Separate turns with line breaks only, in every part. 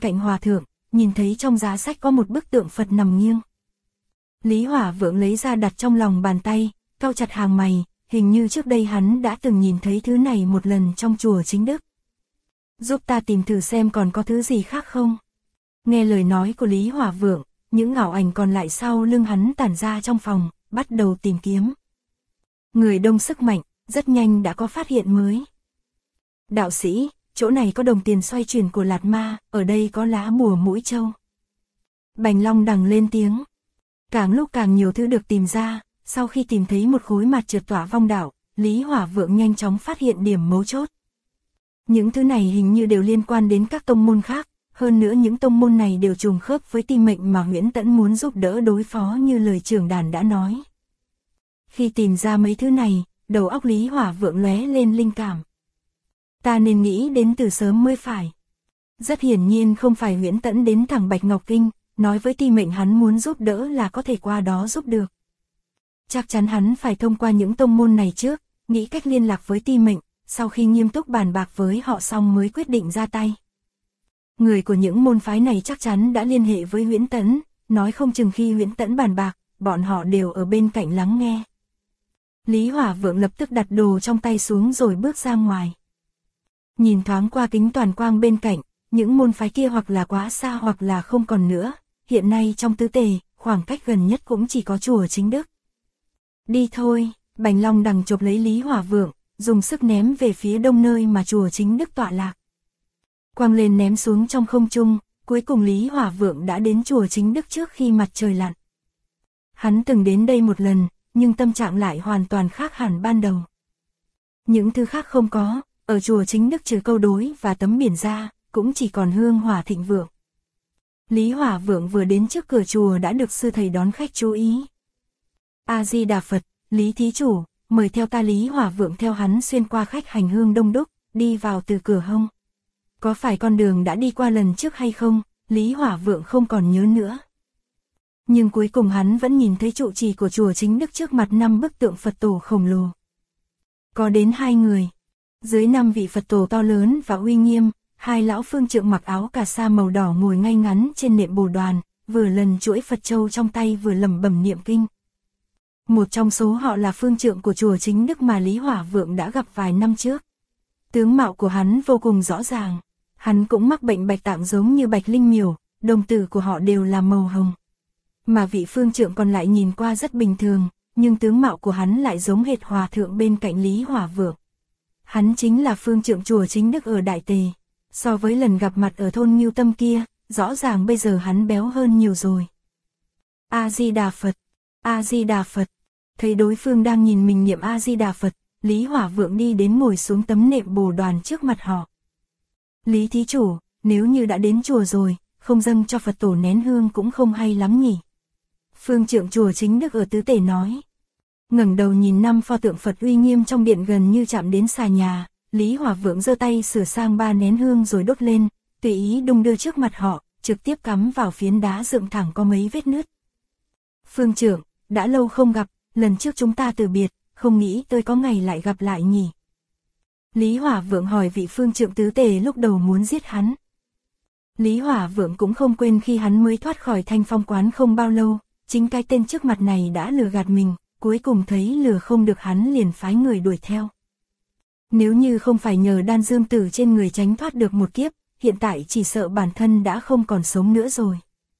cạnh hòa thượng, nhìn thấy trong giá sách có một bức tượng Phật nằm nghiêng. Lý Hỏa Vượng lấy ra đặt trong lòng bàn tay, cau chặt hàng mày, hình như trước đây hắn đã từng nhìn thấy thứ này một lần trong chùa Chính Đức. Giúp ta tìm thử xem còn có thứ gì khác không? Nghe lời nói của Lý Hỏa Vượng, những ảo ảnh còn lại sau lưng hắn tản ra trong phòng, bắt đầu tìm kiếm. Người đông sức mạnh, rất nhanh đã có phát hiện mới. Đạo sĩ, chỗ này có đồng tiền xoay chuyển của Lạt Ma, ở đây có lá bùa mũi trâu. Bành Long Đằng lên tiếng. Càng lúc càng nhiều thứ được tìm ra, sau khi tìm thấy một khối mặt trượt tỏa vong đạo, Lý Hỏa Vượng nhanh chóng phát hiện điểm mấu chốt. Những thứ này hình như đều liên quan đến các tông môn khác, hơn nữa những tông môn này đều trùng khớp với ti mệnh mà Huyễn Tẫn muốn giúp đỡ đối phó như lời trưởng đàn đã nói. Khi tìm ra mấy thứ này, đầu óc Lý Hỏa Vượng lóe lên linh cảm. Ta nên nghĩ đến từ sớm mới phải. Rất hiển nhiên không phải Huyễn Tẫn đến thẳng Bạch Ngọc Kinh, nói với ti mệnh hắn muốn giúp đỡ là có thể qua đó giúp được. Chắc chắn hắn phải thông qua những tông môn này trước, nghĩ cách liên lạc với ti mệnh, sau khi nghiêm túc bàn bạc với họ xong mới quyết định ra tay. Người của những môn phái này chắc chắn đã liên hệ với Huyễn Tẫn, nói không chừng khi Huyễn Tẫn bàn bạc, bọn họ đều ở bên cạnh lắng nghe. Lý Hỏa Vượng lập tức đặt đồ trong tay xuống rồi bước ra ngoài. Nhìn thoáng qua kính toàn quang bên cạnh, những môn phái kia hoặc là quá xa hoặc là không còn nữa, hiện nay trong tứ tề, khoảng cách gần nhất cũng chỉ có chùa Chính Đức. Đi thôi, Bành Long Đằng chộp lấy Lý Hỏa Vượng, dùng sức ném về phía đông nơi mà chùa Chính Đức tọa lạc. Quang lên ném xuống trong không trung, cuối cùng Lý Hỏa Vượng đã đến chùa Chính Đức trước khi mặt trời lặn. Hắn từng đến đây một lần, nhưng tâm trạng lại hoàn toàn khác hẳn ban đầu. Những thứ khác không có, ở chùa Chính Đức trừ câu đối và tấm biển ra, cũng chỉ còn hương hỏa thịnh vượng. Lý Hỏa Vượng vừa đến trước cửa chùa đã được sư thầy đón khách chú ý. A Di Đà Phật, Lý thí chủ, mời theo ta. Lý Hỏa Vượng theo hắn xuyên qua khách hành hương đông đúc, đi vào từ cửa hông. Có phải con đường đã đi qua lần trước hay không, Lý Hỏa Vượng không còn nhớ nữa. Nhưng cuối cùng hắn vẫn nhìn thấy trụ trì của chùa Chính Đức trước mặt 5 bức tượng Phật tổ khổng lồ. Có đến 2 người. Dưới 5 vị Phật tổ to lớn và uy nghiêm, 2 lão phương trượng mặc áo cà sa màu đỏ ngồi ngay ngắn trên nệm bồ đoàn, vừa lần chuỗi Phật châu trong tay vừa lẩm bẩm niệm kinh. Một trong số họ là phương trượng của chùa Chính Đức mà Lý Hỏa Vượng đã gặp vài năm trước. Tướng mạo của hắn vô cùng rõ ràng. Hắn cũng mắc bệnh bạch tạng giống như Bạch Linh Miểu, đồng tử của họ đều là màu hồng. Mà vị phương trượng còn lại nhìn qua rất bình thường, nhưng tướng mạo của hắn lại giống hệt hòa thượng bên cạnh Lý Hỏa Vượng. Hắn chính là phương trượng chùa Chính Đức ở Đại Tề. So với lần gặp mặt ở thôn Ngưu Tâm kia, rõ ràng bây giờ hắn béo hơn nhiều rồi. A Di Đà Phật, A Di Đà Phật. Thấy đối phương đang nhìn mình niệm A Di Đà Phật, Lý Hỏa Vượng đi đến ngồi xuống tấm nệm bồ đoàn trước mặt họ. Lý thí chủ, nếu như đã đến chùa rồi, không dâng cho Phật tổ nén hương cũng không hay lắm nhỉ. Phương trượng chùa Chính Đức ở tứ tề nói. Ngẩng đầu nhìn 5 pho tượng Phật uy nghiêm trong điện gần như chạm đến xà nhà, Lý Hỏa Vượng giơ tay sửa sang 3 nén hương rồi đốt lên, tùy ý đung đưa trước mặt họ, trực tiếp cắm vào phiến đá dựng thẳng có mấy vết nứt. Phương trượng, đã lâu không gặp, lần trước chúng ta từ biệt, không nghĩ tới có ngày lại gặp lại nhỉ. Lý Hỏa Vượng hỏi vị phương trượng tứ tề lúc đầu muốn giết hắn. Lý Hỏa Vượng cũng không quên khi hắn mới thoát khỏi Thanh Phong quán không bao lâu, chính cái tên trước mặt này đã lừa gạt mình, cuối cùng thấy lừa không được hắn liền phái người đuổi theo. Nếu như không phải nhờ đan dương tử trên người tránh thoát được một kiếp, hiện tại chỉ sợ bản thân đã không còn sống nữa rồi.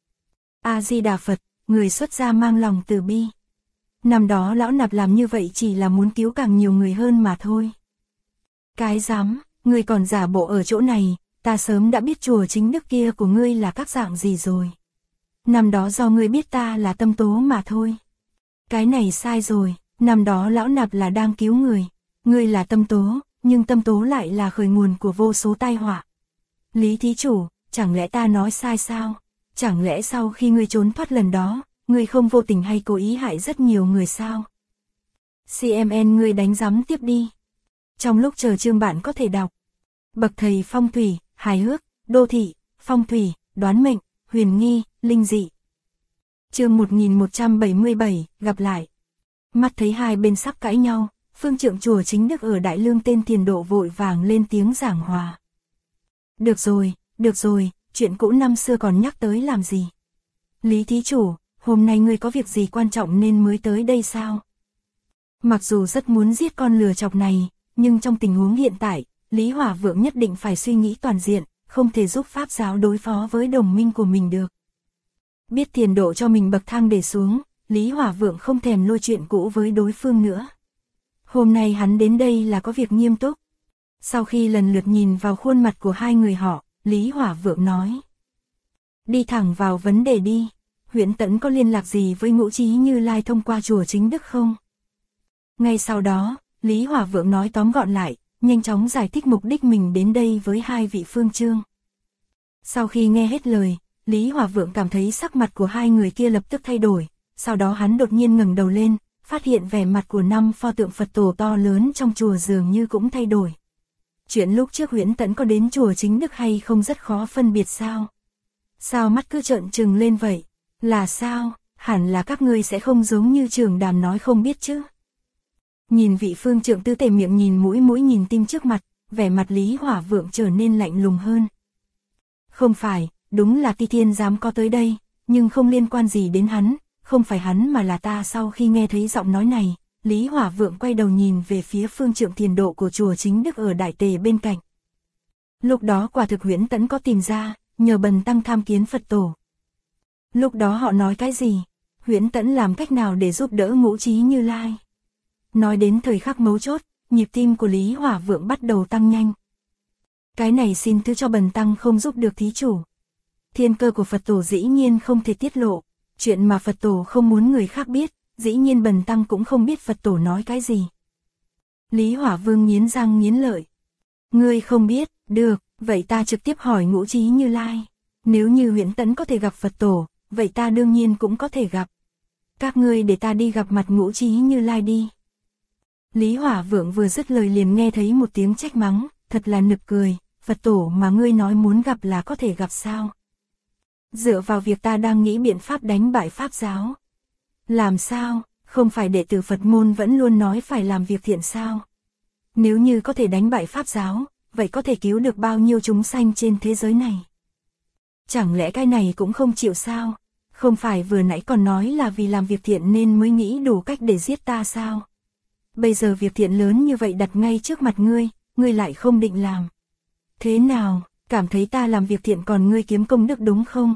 A Di Đà Phật, người xuất gia mang lòng từ bi. Năm đó lão nạp làm như vậy chỉ là muốn cứu càng nhiều người hơn mà thôi. Cái dám, ngươi còn giả bộ ở chỗ này, ta sớm đã biết chùa Chính Đức kia của ngươi là các dạng gì rồi. Năm đó do ngươi biết ta là Tâm Tố mà thôi. Cái này sai rồi, năm đó lão nạp là đang cứu người. Ngươi là Tâm Tố, nhưng Tâm Tố lại là khởi nguồn của vô số tai họa. Lý thí chủ, chẳng lẽ ta nói sai sao? Chẳng lẽ sau khi ngươi trốn thoát lần đó, ngươi không vô tình hay cố ý hại rất nhiều người sao? CMN ngươi đánh giám tiếp đi. Trong lúc chờ chương bạn có thể đọc. Bậc thầy phong thủy, hài hước, đô thị, phong thủy, đoán mệnh, huyền nghi, linh dị. Chương 1177, gặp lại. Mắt thấy hai bên sắp cãi nhau, phương trượng chùa Chính Đức ở Đại Lương tên Thiền Độ vội vàng lên tiếng giảng hòa. Được rồi, chuyện cũ năm xưa còn nhắc tới làm gì? Lý thí chủ, hôm nay ngươi có việc gì quan trọng nên mới tới đây sao? Mặc dù rất muốn giết con lừa chọc này, nhưng trong tình huống hiện tại, Lý Hỏa Vượng nhất định phải suy nghĩ toàn diện, không thể giúp Pháp giáo đối phó với đồng minh của mình được. Biết tiền độ cho mình bậc thang để xuống, Lý Hỏa Vượng không thèm lôi chuyện cũ với đối phương nữa. Hôm nay hắn đến đây là có việc nghiêm túc. Sau khi lần lượt nhìn vào khuôn mặt của hai người họ, Lý Hỏa Vượng nói. Đi thẳng vào vấn đề đi, Huyễn Tẫn có liên lạc gì với Ngũ Chí Như Lai thông qua chùa Chính Đức không? Ngay sau đó, Lý Hỏa Vượng nói tóm gọn lại, nhanh chóng giải thích mục đích mình đến đây với hai vị phương trương. Sau khi nghe hết lời, Lý Hỏa Vượng cảm thấy sắc mặt của hai người kia lập tức thay đổi, sau đó hắn đột nhiên ngẩng đầu lên, phát hiện vẻ mặt của 5 pho tượng Phật tổ to lớn trong chùa dường như cũng thay đổi. Chuyện lúc trước Huyễn Tẫn có đến chùa Chính Đức hay không rất khó phân biệt sao? Sao mắt cứ trợn trừng lên vậy? Là sao? Hẳn là các ngươi sẽ không giống như Trường Đàm nói không biết chứ? Nhìn vị phương trượng tư tề miệng nhìn mũi nhìn tim trước mặt, vẻ mặt Lý Hỏa Vượng trở nên lạnh lùng hơn. Không phải, đúng là Ti Thiên dám có tới đây, nhưng không liên quan gì đến hắn, không phải hắn mà là ta. Sau khi nghe thấy giọng nói này, Lý Hỏa Vượng quay đầu nhìn về phía phương trượng thiền độ của chùa Chính Đức ở Đại Tề bên cạnh. Lúc đó quả thực Huyễn Tẫn có tìm ra, nhờ Bần tăng tham kiến Phật tổ. Lúc đó họ nói cái gì? Huyễn Tẫn làm cách nào để giúp đỡ Ngũ Chí Như Lai? Nói đến thời khắc mấu chốt, nhịp tim của Lý Hỏa Vượng bắt đầu tăng nhanh. Cái này xin thứ cho Bần tăng không giúp được thí chủ. Thiên cơ của Phật tổ dĩ nhiên không thể tiết lộ, chuyện mà Phật tổ không muốn người khác biết, dĩ nhiên Bần tăng cũng không biết Phật tổ nói cái gì. Lý Hỏa Vương nghiến răng nghiến lợi. Ngươi không biết, được, vậy ta trực tiếp hỏi Ngũ Chí Như Lai. Nếu như Huyễn Tẫn có thể gặp Phật tổ, vậy ta đương nhiên cũng có thể gặp. Các ngươi để ta đi gặp mặt Ngũ Chí Như Lai đi. Lý Hỏa Vượng vừa dứt lời liền nghe thấy một tiếng trách mắng, thật là nực cười, Phật tổ mà ngươi nói muốn gặp là có thể gặp sao? Dựa vào việc ta đang nghĩ biện pháp đánh bại Pháp giáo. Làm sao, không phải đệ tử Phật môn vẫn luôn nói phải làm việc thiện sao? Nếu như có thể đánh bại Pháp giáo, vậy có thể cứu được bao nhiêu chúng sanh trên thế giới này? Chẳng lẽ cái này cũng không chịu sao? Không phải vừa nãy còn nói là vì làm việc thiện nên mới nghĩ đủ cách để giết ta sao? Bây giờ việc thiện lớn như vậy đặt ngay trước mặt ngươi lại không định làm. Thế nào, cảm thấy ta làm việc thiện còn ngươi kiếm công đức đúng không?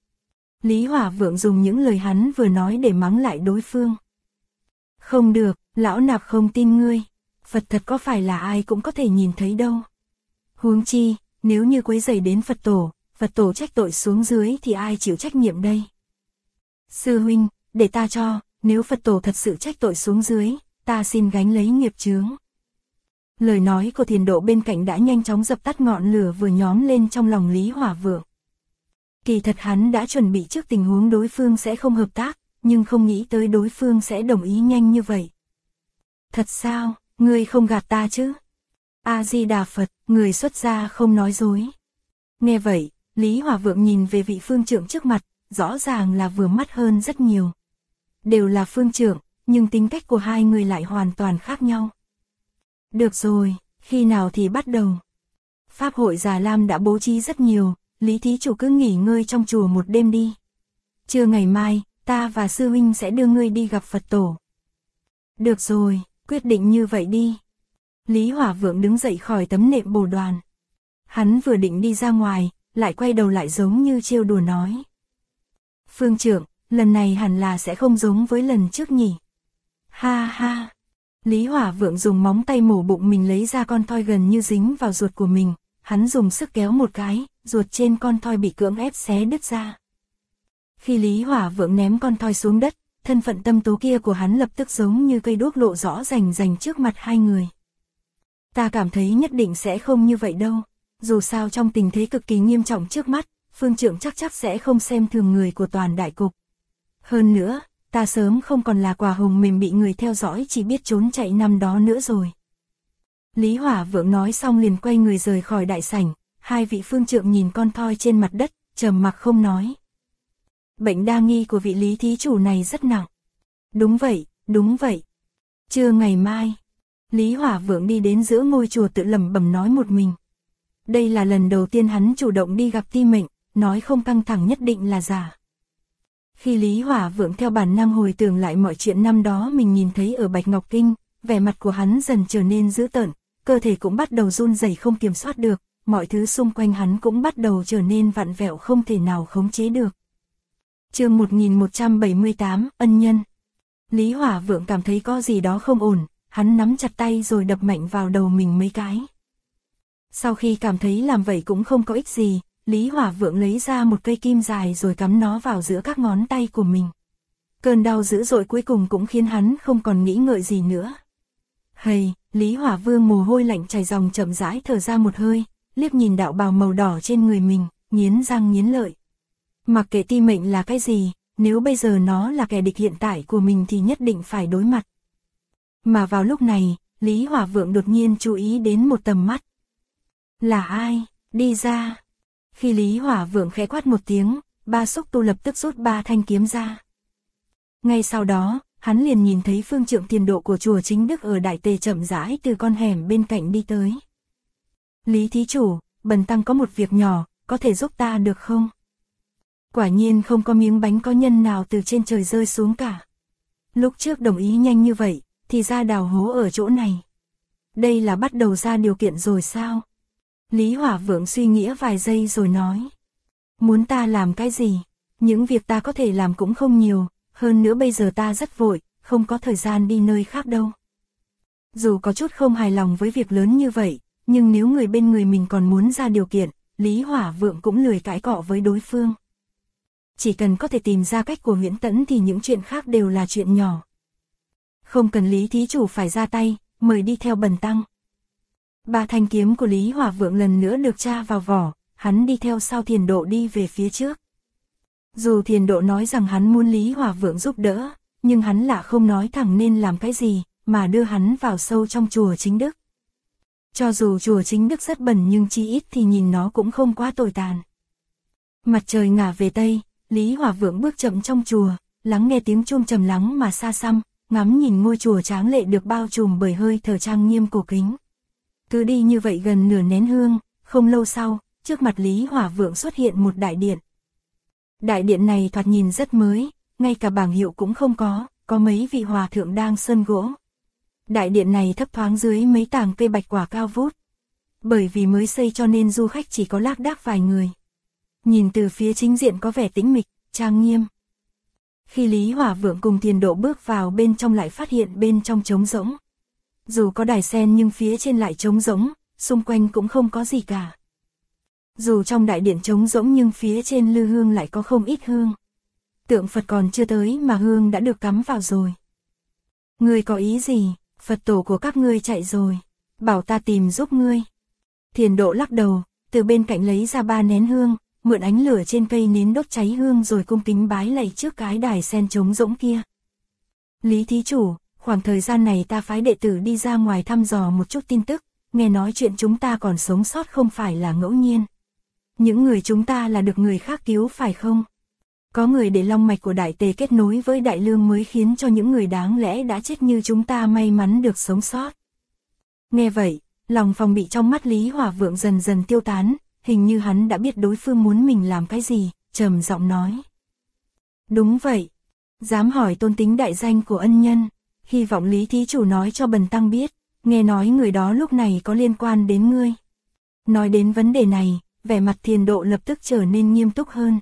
Lý Hỏa Vượng dùng những lời hắn vừa nói để mắng lại đối phương. Không được, lão nạp không tin ngươi. Phật thật có phải là ai cũng có thể nhìn thấy đâu. Huống chi, nếu như quấy rầy đến Phật tổ trách tội xuống dưới thì ai chịu trách nhiệm đây? Sư huynh, để ta cho, nếu Phật tổ thật sự trách tội xuống dưới, ta xin gánh lấy nghiệp chướng. Lời nói của thiền độ bên cạnh đã nhanh chóng dập tắt ngọn lửa vừa nhóm lên trong lòng Lý Hỏa Vượng. Kỳ thật hắn đã chuẩn bị trước tình huống đối phương sẽ không hợp tác, nhưng không nghĩ tới đối phương sẽ đồng ý nhanh như vậy. Thật sao, ngươi không gạt ta chứ? A-di-đà Phật, người xuất gia không nói dối. Nghe vậy, Lý Hỏa Vượng nhìn về vị phương trượng trước mặt, rõ ràng là vừa mắt hơn rất nhiều. Đều là phương trượng, nhưng tính cách của hai người lại hoàn toàn khác nhau. Được rồi, khi nào thì bắt đầu? Pháp hội Già Lam đã bố trí rất nhiều, Lý thí chủ cứ nghỉ ngơi trong chùa một đêm đi. Trưa ngày mai, ta và sư huynh sẽ đưa ngươi đi gặp Phật tổ. Được rồi, quyết định như vậy đi. Lý Hỏa Vượng đứng dậy khỏi tấm nệm bồ đoàn. Hắn vừa định đi ra ngoài, lại quay đầu lại giống như trêu đùa nói. Phương trưởng, lần này hẳn là sẽ không giống với lần trước nhỉ. Ha ha. Lý Hỏa Vượng dùng móng tay mổ bụng mình lấy ra con thoi gần như dính vào ruột của mình. Hắn dùng sức kéo một cái, ruột trên con thoi bị cưỡng ép xé đứt ra. Khi Lý Hỏa Vượng ném con thoi xuống đất, thân phận tâm tố kia của hắn lập tức giống như cây đuốc lộ rõ rành trước mặt hai người. Ta cảm thấy nhất định sẽ không như vậy đâu. Dù sao trong tình thế cực kỳ nghiêm trọng trước mắt, phương trưởng chắc sẽ không xem thường người của toàn đại cục. Hơn nữa, ta sớm không còn là quả hồng mềm bị người theo dõi chỉ biết trốn chạy năm đó nữa rồi. Lý Hỏa Vượng nói xong liền quay người rời khỏi đại sảnh, hai vị phương trượng nhìn con thoi trên mặt đất, trầm mặc không nói. Bệnh đa nghi của vị Lý thí chủ này rất nặng. Đúng vậy, đúng vậy. Trưa ngày mai, Lý Hỏa Vượng đi đến giữa ngôi chùa tự lẩm bẩm nói một mình. Đây là lần đầu tiên hắn chủ động đi gặp Ti Mệnh, nói không căng thẳng nhất định là giả. Khi Lý Hỏa Vượng theo bản năng hồi tưởng lại mọi chuyện năm đó mình nhìn thấy ở Bạch Ngọc Kinh, vẻ mặt của hắn dần trở nên dữ tợn, cơ thể cũng bắt đầu run rẩy không kiểm soát được, mọi thứ xung quanh hắn cũng bắt đầu trở nên vặn vẹo không thể nào khống chế được. Chương 1178, ân nhân. Lý Hỏa Vượng cảm thấy có gì đó không ổn, hắn nắm chặt tay rồi đập mạnh vào đầu mình mấy cái. Sau khi cảm thấy làm vậy cũng không có ích gì, Lý Hỏa Vượng lấy ra một cây kim dài rồi cắm nó vào giữa các ngón tay của mình. Cơn đau dữ dội cuối cùng cũng khiến hắn không còn nghĩ ngợi gì nữa. Hầy, Lý Hỏa Vương mồ hôi lạnh chảy ròng chậm rãi thở ra một hơi, liếc nhìn đạo bào màu đỏ trên người mình, nghiến răng nghiến lợi. Mặc kệ ti mệnh là cái gì, nếu bây giờ nó là kẻ địch hiện tại của mình thì nhất định phải đối mặt. Mà vào lúc này, Lý Hỏa Vượng đột nhiên chú ý đến một tầm mắt. Là ai? Đi ra. Khi Lý Hỏa Vượng khẽ quát một tiếng, Ba Xúc Tu lập tức rút 3 thanh kiếm ra. Ngay sau đó, hắn liền nhìn thấy phương trượng tiền độ của chùa Chính Đức ở Đại Tề chậm rãi từ con hẻm bên cạnh đi tới. Lý thí chủ, bần tăng có một việc nhỏ, có thể giúp ta được không? Quả nhiên không có miếng bánh có nhân nào từ trên trời rơi xuống cả. Lúc trước đồng ý nhanh như vậy, thì ra đào hố ở chỗ này. Đây là bắt đầu ra điều kiện rồi sao? Lý Hỏa Vượng suy nghĩ vài giây rồi nói. Muốn ta làm cái gì? Những việc ta có thể làm cũng không nhiều, hơn nữa bây giờ ta rất vội, không có thời gian đi nơi khác đâu. Dù có chút không hài lòng với việc lớn như vậy, nhưng nếu người bên người mình còn muốn ra điều kiện, Lý Hỏa Vượng cũng lười cãi cọ với đối phương. Chỉ cần có thể tìm ra cách của Huyễn Tẫn thì những chuyện khác đều là chuyện nhỏ. Không cần Lý thí chủ phải ra tay, mời đi theo bần tăng. 3 thanh kiếm của Lý Hỏa Vượng lần nữa được tra vào vỏ, hắn đi theo sau Thiền Độ đi về phía trước. Dù Thiền Độ nói rằng hắn muốn Lý Hỏa Vượng giúp đỡ, nhưng hắn lại không nói thẳng nên làm cái gì, mà đưa hắn vào sâu trong chùa Chính Đức. Cho dù chùa Chính Đức rất bẩn nhưng chi ít thì nhìn nó cũng không quá tồi tàn. Mặt trời ngả về Tây, Lý Hỏa Vượng bước chậm trong chùa, lắng nghe tiếng chuông trầm lắng mà xa xăm, ngắm nhìn ngôi chùa tráng lệ được bao trùm bởi hơi thở trang nghiêm cổ kính. Cứ đi như vậy gần nửa nén hương, không lâu sau, trước mặt Lý Hỏa Vượng xuất hiện một đại điện. Đại điện này thoạt nhìn rất mới, ngay cả bảng hiệu cũng không có mấy vị hòa thượng đang sơn gỗ. Đại điện này thấp thoáng dưới mấy tảng cây bạch quả cao vút. Bởi vì mới xây cho nên du khách chỉ có lác đác vài người. Nhìn từ phía chính diện có vẻ tĩnh mịch, trang nghiêm. Khi Lý Hỏa Vượng cùng Thiền Độ bước vào bên trong lại phát hiện bên trong trống rỗng. Dù có đài sen nhưng phía trên lại trống rỗng, xung quanh cũng không có gì cả. Dù trong đại điện trống rỗng nhưng phía trên lư hương lại có không ít hương. Tượng Phật còn chưa tới mà hương đã được cắm vào rồi. Ngươi có ý gì? Phật tổ của các ngươi chạy rồi. Bảo ta tìm giúp ngươi. Thiền Độ lắc đầu, từ bên cạnh lấy ra 3 nén hương, mượn ánh lửa trên cây nến đốt cháy hương rồi cung kính bái lạy trước cái đài sen trống rỗng kia. Lý thí chủ, khoảng thời gian này ta phái đệ tử đi ra ngoài thăm dò một chút tin tức, nghe nói chuyện chúng ta còn sống sót không phải là ngẫu nhiên. Những người chúng ta là được người khác cứu phải không? Có người để long mạch của Đại Tề kết nối với Đại Lương mới khiến cho những người đáng lẽ đã chết như chúng ta may mắn được sống sót. Nghe vậy, lòng phòng bị trong mắt Lý Hỏa Vượng dần dần tiêu tán, hình như hắn đã biết đối phương muốn mình làm cái gì, trầm giọng nói. Đúng vậy, dám hỏi tôn tính đại danh của ân nhân, hy vọng Lý thí chủ nói cho bần tăng biết, nghe nói người đó lúc này có liên quan đến ngươi. Nói đến vấn đề này, vẻ mặt Thiền Độ lập tức trở nên nghiêm túc hơn.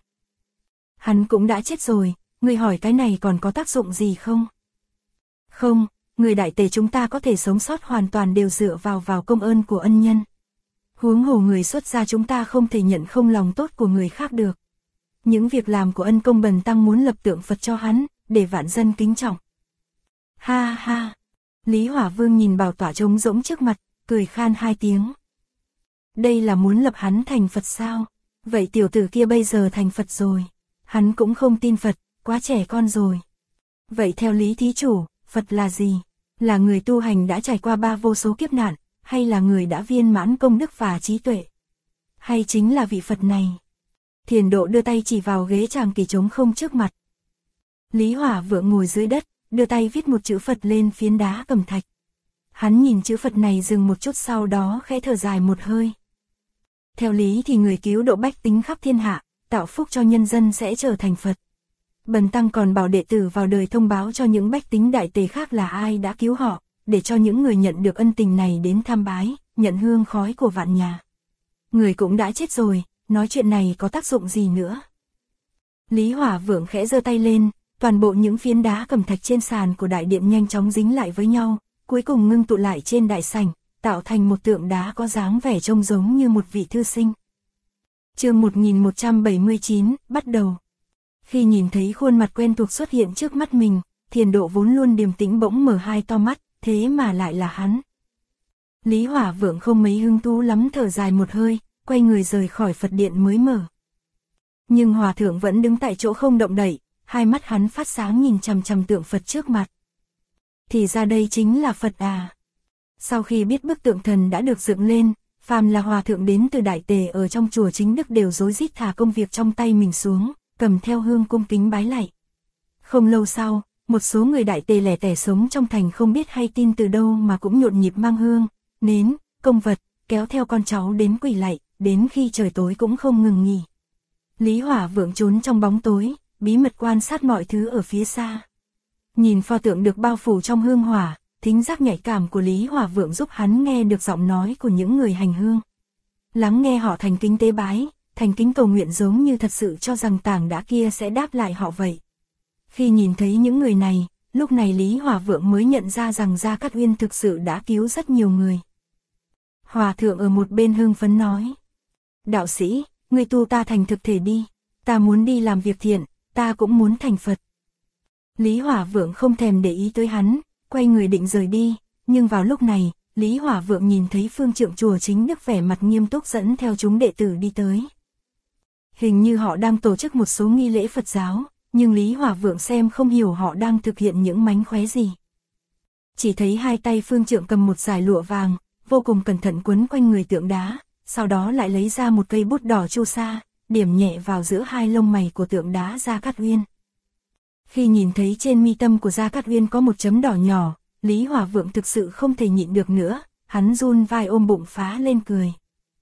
Hắn cũng đã chết rồi, ngươi hỏi cái này còn có tác dụng gì không? Không, người Đại Tề chúng ta có thể sống sót hoàn toàn đều dựa vào công ơn của ân nhân. Huống hồ người xuất gia chúng ta không thể nhận không lòng tốt của người khác được. Những việc làm của ân công bần tăng muốn lập tượng Phật cho hắn, để vạn dân kính trọng. Ha ha! Lý Hỏa Vương nhìn bảo tọa trống rỗng trước mặt, cười khan 2 tiếng. Đây là muốn lập hắn thành Phật sao? Vậy tiểu tử kia bây giờ thành Phật rồi. Hắn cũng không tin Phật, quá trẻ con rồi. Vậy theo Lý thí chủ, Phật là gì? Là người tu hành đã trải qua 3 vô số kiếp nạn, hay là người đã viên mãn công đức và trí tuệ? Hay chính là vị Phật này? Thiền Độ đưa tay chỉ vào ghế tràng kỳ trống không trước mặt. Lý Hỏa Vượng ngồi dưới đất, đưa tay viết một chữ Phật lên phiến đá cẩm thạch. Hắn nhìn chữ Phật này dừng một chút sau đó khẽ thở dài một hơi. Theo lý thì người cứu độ bách tính khắp thiên hạ, tạo phúc cho nhân dân sẽ trở thành Phật. Bần tăng còn bảo đệ tử vào đời thông báo cho những bách tính đại tề khác là ai đã cứu họ, để cho những người nhận được ân tình này đến tham bái, nhận hương khói của vạn nhà. Người cũng đã chết rồi, nói chuyện này có tác dụng gì nữa? Lý Hỏa Vượng khẽ giơ tay lên, toàn bộ những phiến đá cẩm thạch trên sàn của đại điện nhanh chóng dính lại với nhau, cuối cùng ngưng tụ lại trên đại sảnh, tạo thành một tượng đá có dáng vẻ trông giống như một vị thư sinh. Chương 1179, bắt đầu. Khi nhìn thấy khuôn mặt quen thuộc xuất hiện trước mắt mình, Thiền Độ vốn luôn điềm tĩnh bỗng mở hai to mắt, thế mà lại là hắn. Lý Hỏa Vượng không mấy hứng thú lắm, thở dài một hơi, quay người rời khỏi Phật điện mới mở. Nhưng Hòa Thượng vẫn đứng tại chỗ không động đậy, hai mắt hắn phát sáng nhìn chằm chằm tượng Phật trước mặt. Thì ra đây chính là Phật à. Sau khi biết bức tượng thần đã được dựng lên, phàm là Hòa Thượng đến từ Đại Tề ở trong chùa Chính Đức đều rối rít thả công việc trong tay mình xuống, cầm theo hương cung kính bái lạy. Không lâu sau, một số người Đại Tề lẻ tẻ sống trong thành không biết hay tin từ đâu mà cũng nhộn nhịp mang hương, nến, công vật, kéo theo con cháu đến quỳ lạy, đến khi trời tối cũng không ngừng nghỉ. Lý Hỏa Vượng trốn trong bóng tối, bí mật quan sát mọi thứ ở phía xa. Nhìn pho tượng được bao phủ trong hương hỏa, thính giác nhạy cảm của Lý Hỏa Vượng giúp hắn nghe được giọng nói của những người hành hương. Lắng nghe họ thành kính tế bái, thành kính cầu nguyện giống như thật sự cho rằng tảng đá kia sẽ đáp lại họ vậy. Khi nhìn thấy những người này, lúc này Lý Hỏa Vượng mới nhận ra rằng Gia Cát Uyên thực sự đã cứu rất nhiều người. Hòa Thượng ở một bên hưng phấn nói: đạo sĩ, người tu ta thành thực thể đi, ta muốn đi làm việc thiện, ta cũng muốn thành Phật. Lý Hỏa Vượng không thèm để ý tới hắn, quay người định rời đi, nhưng vào lúc này, Lý Hỏa Vượng nhìn thấy phương trượng chùa Chính Đức vẻ mặt nghiêm túc dẫn theo chúng đệ tử đi tới. Hình như họ đang tổ chức một số nghi lễ Phật giáo, nhưng Lý Hỏa Vượng xem không hiểu họ đang thực hiện những mánh khóe gì. Chỉ thấy hai tay phương trượng cầm một dải lụa vàng, vô cùng cẩn thận quấn quanh người tượng đá, sau đó lại lấy ra một cây bút đỏ chu sa, điểm nhẹ vào giữa hai lông mày của tượng đá Gia Cát Uyên. Khi nhìn thấy trên mi tâm của Gia Cát Uyên có một chấm đỏ nhỏ, Lý Hỏa Vượng thực sự không thể nhịn được nữa, hắn run vai ôm bụng phá lên cười.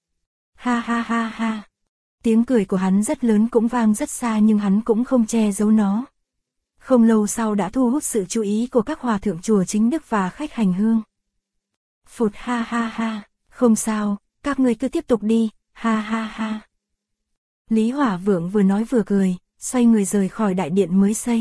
Ha ha ha ha. Tiếng cười của hắn rất lớn cũng vang rất xa nhưng hắn cũng không che giấu nó. Không lâu sau đã thu hút sự chú ý của các hòa thượng chùa Chính Đức và khách hành hương. Phụt ha ha ha, không sao, các ngươi cứ tiếp tục đi, ha ha ha. Lý Hỏa Vượng vừa nói vừa cười, xoay người rời khỏi đại điện mới xây.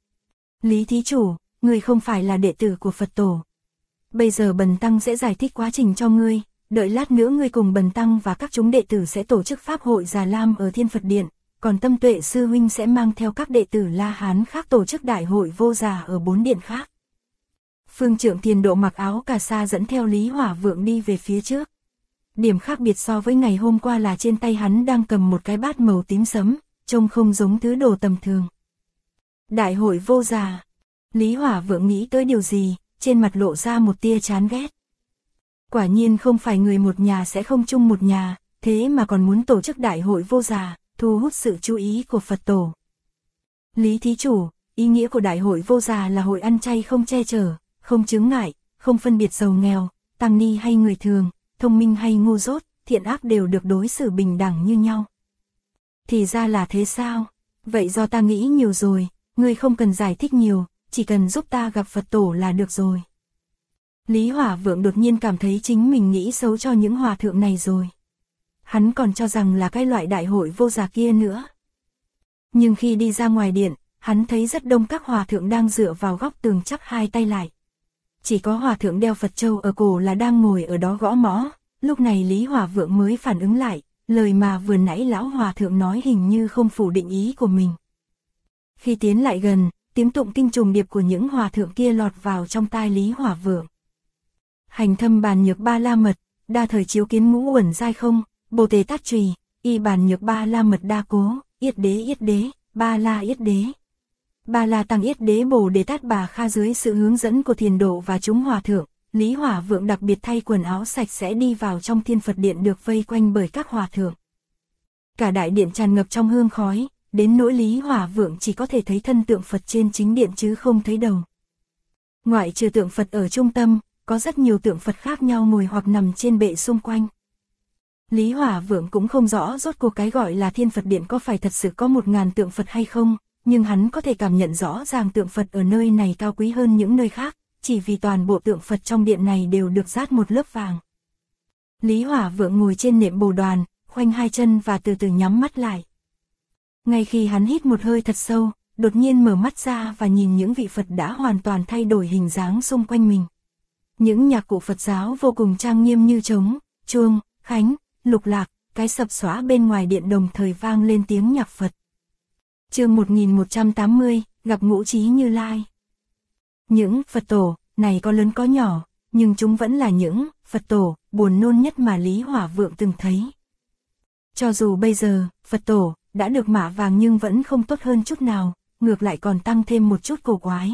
Lý thí chủ, ngươi không phải là đệ tử của Phật tổ. Bây giờ bần tăng sẽ giải thích quá trình cho ngươi, đợi lát nữa ngươi cùng bần tăng và các chúng đệ tử sẽ tổ chức pháp hội Già Lam ở Thiên Phật Điện, còn Tâm Tuệ sư huynh sẽ mang theo các đệ tử La Hán khác tổ chức đại hội vô già ở 4 điện khác. Phương trượng Thiền Độ mặc áo cà sa dẫn theo Lý Hỏa Vượng đi về phía trước. Điểm khác biệt so với ngày hôm qua là trên tay hắn đang cầm một cái bát màu tím sẫm, trông không giống thứ đồ tầm thường. Đại hội vô già. Lý Hỏa Vượng nghĩ tới điều gì, trên mặt lộ ra một tia chán ghét. Quả nhiên không phải người một nhà sẽ không chung một nhà, thế mà còn muốn tổ chức đại hội vô già, thu hút sự chú ý của Phật tổ. Lý thí chủ, ý nghĩa của đại hội vô già là hội ăn chay không che chở, không chướng ngại, không phân biệt giàu nghèo, tăng ni hay người thường, thông minh hay ngu dốt, thiện ác đều được đối xử bình đẳng như nhau. Thì ra là thế sao? Vậy do ta nghĩ nhiều rồi, ngươi không cần giải thích nhiều, chỉ cần giúp ta gặp Phật tổ là được rồi. Lý Hỏa Vượng đột nhiên cảm thấy chính mình nghĩ xấu cho những hòa thượng này rồi. Hắn còn cho rằng là cái loại đại hội vô già kia nữa. Nhưng khi đi ra ngoài điện, hắn thấy rất đông các hòa thượng đang dựa vào góc tường chắp hai tay lại. Chỉ có hòa thượng đeo Phật châu ở cổ là đang ngồi ở đó gõ mõ, lúc này Lý Hỏa Vượng mới phản ứng lại, lời mà vừa nãy lão hòa thượng nói hình như không phủ định ý của mình. Khi tiến lại gần, tiếng tụng kinh trùng điệp của những hòa thượng kia lọt vào trong tai Lý Hỏa Vượng. Hành thâm bàn nhược ba la mật, đa thời chiếu kiến ngũ uẩn giai không, bồ tề tát trùy, y bàn nhược ba la mật đa cố, yết đế, ba la yết đế. Ba la tăng yết đế bồ đề tát bà kha dưới sự hướng dẫn của Thiền Độ và chúng hòa thượng, Lý Hỏa Vượng đặc biệt thay quần áo sạch sẽ đi vào trong Thiên Phật Điện được vây quanh bởi các hòa thượng. Cả đại điện tràn ngập trong hương khói, đến nỗi Lý Hỏa Vượng chỉ có thể thấy thân tượng Phật trên chính điện chứ không thấy đầu. Ngoại trừ tượng Phật ở trung tâm, có rất nhiều tượng Phật khác nhau ngồi hoặc nằm trên bệ xung quanh. Lý Hỏa Vượng cũng không rõ rốt cuộc cái gọi là Thiên Phật Điện có phải thật sự có 1000 tượng Phật hay không, nhưng hắn có thể cảm nhận rõ ràng tượng Phật ở nơi này cao quý hơn những nơi khác, chỉ vì toàn bộ tượng Phật trong điện này đều được dát một lớp vàng. Lý Hỏa Vượng ngồi trên nệm bồ đoàn, khoanh hai chân và từ từ nhắm mắt lại. Ngay khi hắn hít một hơi thật sâu, đột nhiên mở mắt ra và nhìn những vị Phật đã hoàn toàn thay đổi hình dáng xung quanh mình. Những nhạc cụ Phật giáo vô cùng trang nghiêm như trống, chuông, khánh, lục lạc, cái sập xóa bên ngoài điện đồng thời vang lên tiếng nhạc Phật. Chương 1180, gặp Ngũ Chí Như Lai. Những Phật tổ này có lớn có nhỏ, nhưng chúng vẫn là những Phật tổ buồn nôn nhất mà Lý Hỏa Vượng từng thấy. Cho dù bây giờ, Phật tổ đã được mạ vàng nhưng vẫn không tốt hơn chút nào, ngược lại còn tăng thêm một chút cổ quái.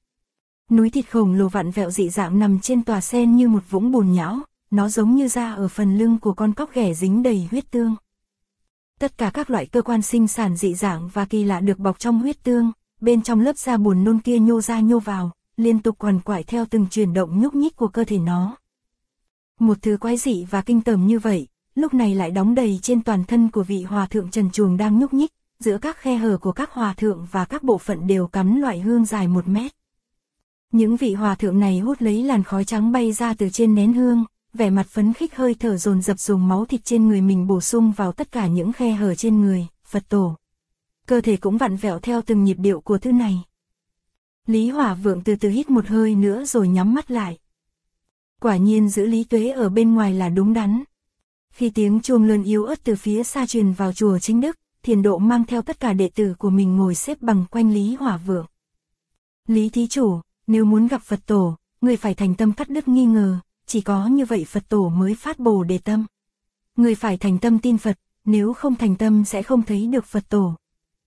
Núi thịt khổng lồ vặn vẹo dị dạng nằm trên tòa sen như một vũng bùn nhão, nó giống như da ở phần lưng của con cóc ghẻ dính đầy huyết tương. Tất cả các loại cơ quan sinh sản dị dạng và kỳ lạ được bọc trong huyết tương, bên trong lớp da buồn nôn kia nhô ra nhô vào, liên tục quằn quại theo từng chuyển động nhúc nhích của cơ thể nó. Một thứ quái dị và kinh tởm như vậy, lúc này lại đóng đầy trên toàn thân của vị hòa thượng trần truồng đang nhúc nhích, giữa các khe hở của các hòa thượng và các bộ phận đều cắm loại hương dài 1 mét. Những vị hòa thượng này hút lấy làn khói trắng bay ra từ trên nén hương, vẻ mặt phấn khích hơi thở dồn dập dùng máu thịt trên người mình bổ sung vào tất cả những khe hở trên người, Phật tổ. Cơ thể cũng vặn vẹo theo từng nhịp điệu của thứ này. Lý Hỏa Vượng từ từ hít một hơi nữa rồi nhắm mắt lại. Quả nhiên giữ lý tuế ở bên ngoài là đúng đắn. Khi tiếng chuông lớn yếu ớt từ phía xa truyền vào chùa Chính Đức, Thiền Độ mang theo tất cả đệ tử của mình ngồi xếp bằng quanh Lý Hỏa Vượng. Lý thí chủ, nếu muốn gặp Phật tổ, người phải thành tâm cắt đứt nghi ngờ, chỉ có như vậy Phật tổ mới phát Bồ Đề tâm. Người phải thành tâm tin Phật, nếu không thành tâm sẽ không thấy được Phật tổ.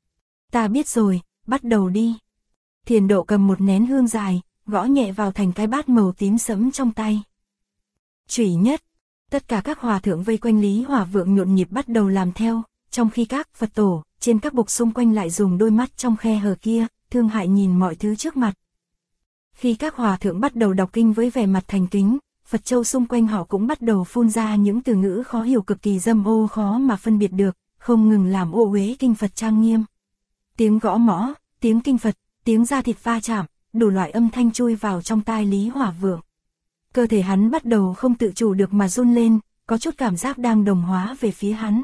Ta biết rồi, bắt đầu đi. Thiền Độ cầm một nén hương dài, gõ nhẹ vào thành cái bát màu tím sẫm trong tay. Chủy nhất, tất cả các hòa thượng vây quanh Lý Hỏa Vượng nhộn nhịp bắt đầu làm theo, trong khi các Phật tổ trên các bục xung quanh lại dùng đôi mắt trong khe hở kia, thương hại nhìn mọi thứ trước mặt. Khi các hòa thượng bắt đầu đọc kinh với vẻ mặt thành kính, Phật châu xung quanh họ cũng bắt đầu phun ra những từ ngữ khó hiểu cực kỳ dâm ô khó mà phân biệt được, không ngừng làm ô uế kinh Phật trang nghiêm. Tiếng gõ mõ, tiếng kinh Phật, tiếng da thịt va chạm, đủ loại âm thanh chui vào trong tai Lý Hỏa Vượng. Cơ thể hắn bắt đầu không tự chủ được mà run lên, có chút cảm giác đang đồng hóa về phía hắn.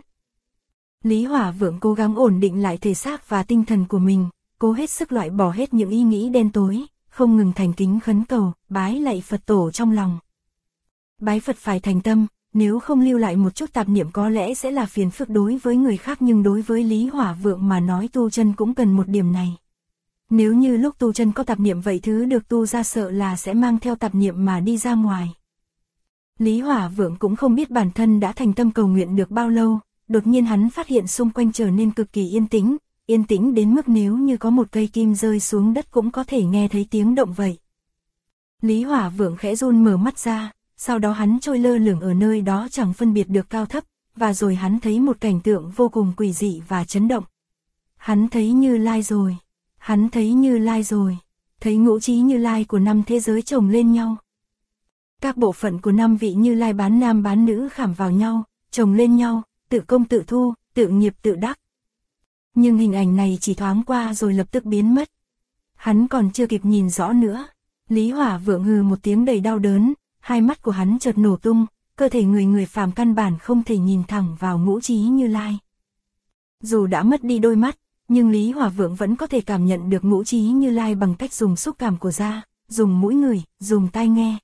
Lý Hỏa Vượng cố gắng ổn định lại thể xác và tinh thần của mình, cố hết sức loại bỏ hết những ý nghĩ đen tối, không ngừng thành kính khấn cầu, bái lạy Phật tổ trong lòng. Bái Phật phải thành tâm, nếu không lưu lại một chút tạp niệm có lẽ sẽ là phiền phức đối với người khác, nhưng đối với Lý Hỏa Vượng mà nói tu chân cũng cần một điểm này. Nếu như lúc tu chân có tạp niệm vậy thứ được tu ra sợ là sẽ mang theo tạp niệm mà đi ra ngoài. Lý Hỏa Vượng cũng không biết bản thân đã thành tâm cầu nguyện được bao lâu, đột nhiên hắn phát hiện xung quanh trở nên cực kỳ yên tĩnh đến mức nếu như có một cây kim rơi xuống đất cũng có thể nghe thấy tiếng động vậy. Lý Hỏa Vượng khẽ run mở mắt ra, sau đó hắn trôi lơ lửng ở nơi đó chẳng phân biệt được cao thấp, và rồi hắn thấy một cảnh tượng vô cùng quỷ dị và chấn động. Hắn thấy Như Lai rồi. Hắn thấy Như Lai rồi, thấy ngũ trí Như Lai của 5 thế giới chồng lên nhau. Các bộ phận của 5 vị Như Lai bán nam bán nữ khảm vào nhau, chồng lên nhau, tự công tự thu, tự nghiệp tự đắc. Nhưng hình ảnh này chỉ thoáng qua rồi lập tức biến mất. Hắn còn chưa kịp nhìn rõ nữa. Lý Hỏa Vượng hừ một tiếng đầy đau đớn, hai mắt của hắn chợt nổ tung, cơ thể người phàm căn bản không thể nhìn thẳng vào ngũ trí Như Lai. Dù đã mất đi đôi mắt, nhưng Lý Hỏa Vượng vẫn có thể cảm nhận được ngũ trí Như Lai bằng cách dùng xúc cảm của da, dùng mũi ngửi, dùng tai nghe.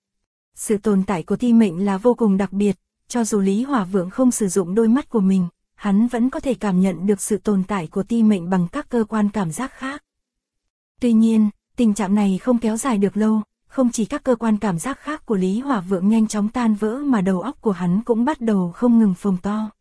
Sự tồn tại của ti mệnh là vô cùng đặc biệt, cho dù Lý Hỏa Vượng không sử dụng đôi mắt của mình, hắn vẫn có thể cảm nhận được sự tồn tại của ti mệnh bằng các cơ quan cảm giác khác. Tuy nhiên, tình trạng này không kéo dài được lâu, không chỉ các cơ quan cảm giác khác của Lý Hỏa Vượng nhanh chóng tan vỡ mà đầu óc của hắn cũng bắt đầu không ngừng phồng to.